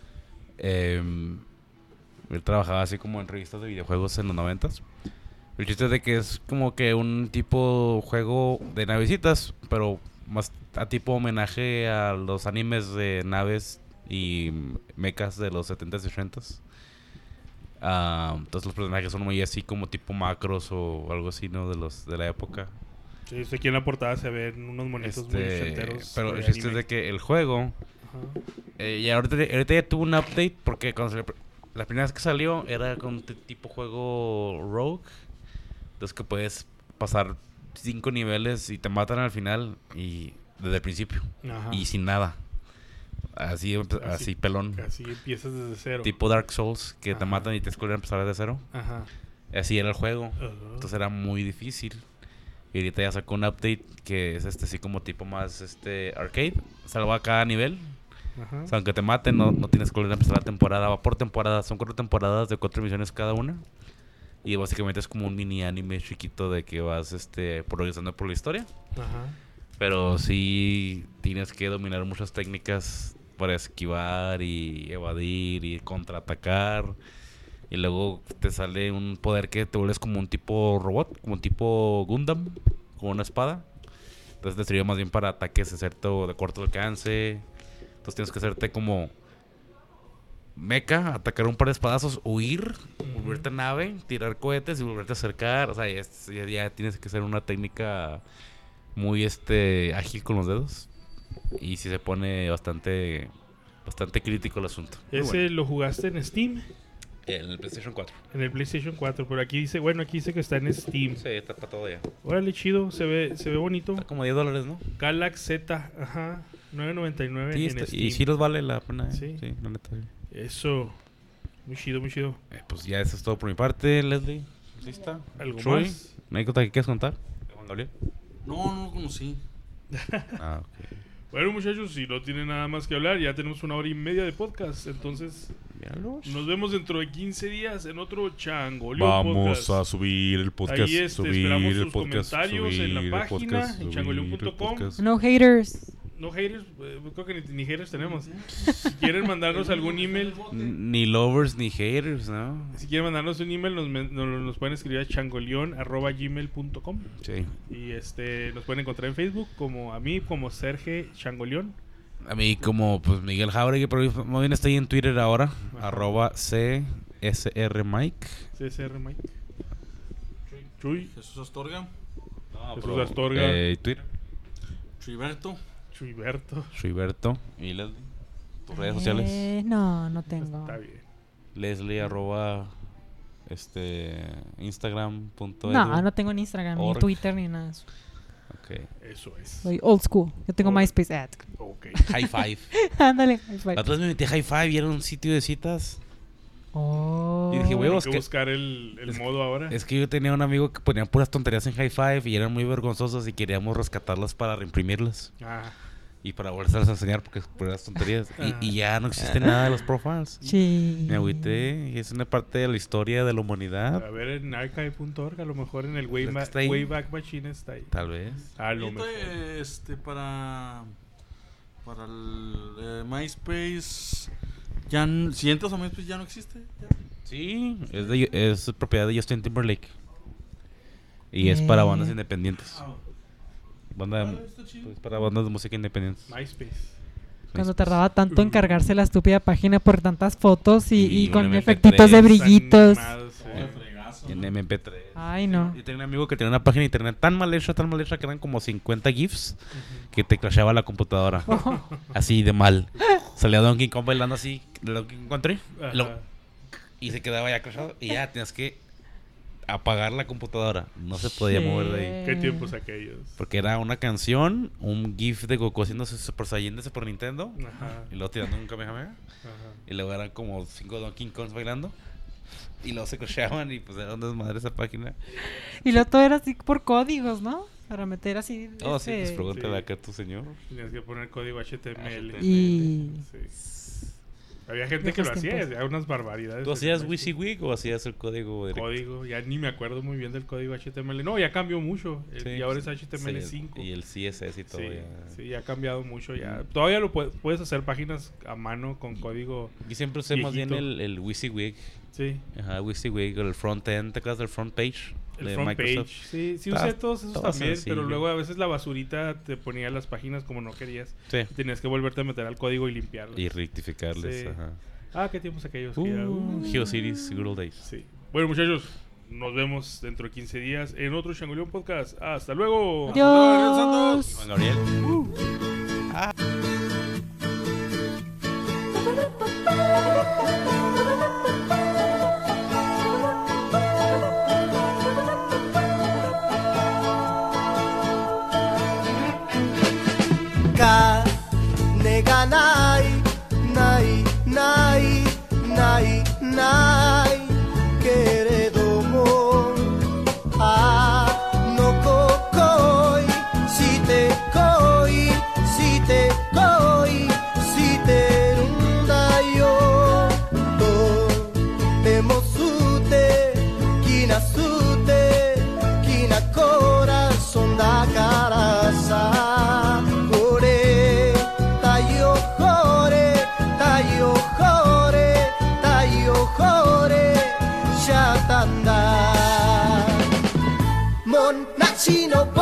Él trabajaba así como en revistas de videojuegos en los 90s. El chiste es de que es como que un tipo juego de navecitas, pero más a tipo homenaje a los animes de naves y mechas de los 70s y 80s. Entonces los personajes son muy así como tipo macros o algo así, ¿no? De la época. Sí, aquí en la portada se ven unos monitos muy ochenteros. Pero de el chiste es anime. de que el juego Ajá. y ahorita ya tuvo un update porque cuando la primera vez que salió era con tipo juego Rogue. Entonces que puedes pasar 5 niveles y te matan al final y desde el principio. Ajá. Y sin nada. Así pelón. Así empiezas desde cero. Tipo Dark Souls, que te Ajá. matan y te escuelen a empezar desde cero. Ajá. Así era el juego. Ajá. Entonces era muy difícil. Y ahorita ya sacó un update que es así como tipo más arcade. Salva cada nivel. Ajá. O sea, aunque te maten, no tienes que volver a empezar la temporada. Va por temporada. Son 4 temporadas de 4 emisiones cada una. Y básicamente es como un mini anime chiquito de que vas progresando por la historia. Ajá. Pero sí tienes que dominar muchas técnicas para esquivar y evadir y contraatacar. Y luego te sale un poder que te vuelves como un tipo robot, como un tipo Gundam, con una espada. Entonces te sirve más bien para ataques de corto alcance. Entonces tienes que hacerte como mecha, atacar un par de espadazos, huir, volverte a nave, tirar cohetes y volverte a acercar. O sea, ya tienes que hacer una técnica muy ágil con los dedos. Y sí se pone bastante crítico el asunto. Muy ¿Ese bueno. lo jugaste en Steam? En el PlayStation 4. En el PlayStation 4, pero aquí dice que está en Steam. Sí, está para todo ya. Órale, chido, se ve bonito. Está como $10, ¿no? Galax Z, ajá, $9.99 Sí, en Steam. y sí los vale la pena. Sí. Sí, la neta. Eso, muy chido, muy chido. Pues ya eso es todo por mi parte, Leslie. ¿Lista? ¿Algo Troy, más? ¿una anécdota que quieres contar? Juan Gabriel. No lo conocí. Ah, ok. Bueno, muchachos, si no tienen nada más que hablar, ya tenemos 1 hora y media de podcast. Entonces, Míralos. nos vemos dentro de 15 días en otro Changoleo Vamos Podcast. a subir el podcast. Ahí esperamos sus comentarios en la página, en changoleon.com. No haters. No haters, creo que ni haters tenemos. Si quieren mandarnos algún email, Ni lovers ni haters, ¿no? si quieren mandarnos un email, nos pueden escribir a changoleon@gmail.com. Sí. Y nos pueden encontrar en Facebook como a mí, como Serge Changoleón. A mí como pues Miguel Jauregui, pero más bien estoy en Twitter ahora. Ajá. @CSRMike. CSR Mike. Chuy. Jesús Astorga. Jesús Astorga. Twitter. Triberto. Chuyberto. Shuiberto. ¿Y Leslie? ¿Tus redes sociales? No tengo. Está bien. Leslie Instagram.edu. No tengo ni Instagram, ni Org. Twitter, ni nada de eso. Ok. Eso es. Soy old school. Yo tengo Org. MySpace. Ok. High Five. Ándale. La otra vez me metí a High Five y era un sitio de citas. Oh. Y dije, Tengo huevos, que que buscar el modo ahora. es que yo tenía un amigo que ponía puras tonterías en High Five y eran muy vergonzosas y queríamos rescatarlas para reimprimirlas Ah, y para volverlas a enseñar porque puras tonterías. Y ya no existe nada de los profiles. Sí. Me agüité y es una parte de la historia de la humanidad. a ver en archive.org, a lo mejor en el ¿Crees que está ahí? Wayback Machine está ahí. Tal vez. A lo Ahorita, mejor. para el MySpace, si entras a MySpace ya no existe. Ya. Sí, es propiedad de Justin Timberlake. Y es para bandas independientes. Pues para bandas de música independientes. MySpace. Cuando tardaba tanto en cargarse la estúpida página por tantas fotos y Y con un MP3 efectitos de brillitos. Animados, En MP3. Ay, no. Yo tenía un amigo que tenía una página de internet tan mal hecha que eran como 50 GIFs que te crashaba la computadora. Así de mal. Salía Donkey Kong bailando así, de Donkey Kong Country, Ajá. y se quedaba ya crashado y ya tenías que apagar la computadora. No se podía mover de ahí. ¿Qué tiempos aquellos? Porque era una canción, un GIF de Goku haciéndose Super Saiyan de Super Nintendo Ajá. y luego tirando un Kamehameha. Ajá. Y luego eran como 5 Donkey Kongs bailando. Y luego se crashaban y pues era un desmadre esa página. Y luego todo era así por códigos, ¿no? Para meter así. Oh, sí, pues ese- pregúntale Sí. acá a tu señor. Tenías que poner código HTML. Y. Sí. Había gente que lo Viejos hacía, tiempos. hacía unas barbaridades. ¿Tú hacías en WYSIWYG o hacías el código directo? código, ya ni me acuerdo muy bien del código HTML. No, ya cambió mucho. Sí, y ahora es sí, HTML5. Y el CSS y todo. Sí, Ya. sí, ya ha cambiado mucho. Ya. Todavía lo puedes hacer páginas a mano con código. Y siempre usé más bien Viejito. el WYSIWYG. Sí, Ajá, WYSIWYG, el front-end. ¿Te acuerdas del front page? el de front Microsoft? page. Sí, sí Estaba- usé todos esos estaba también, sencillo. pero luego a veces la basurita te ponía las páginas como no querías. Sí. Y tenías que volverte a meter al código y limpiarlo. Y rectificarles. Sí. Ajá. Ah, qué tiempos aquellos. que era, GeoCities, Good Old Days. sí. Bueno, muchachos, nos vemos dentro de 15 días en otro Changoleón Podcast. ¡Hasta luego! Adiós. Juan Gabriel. 金がないないないないないけれどもあの子恋して恋 si no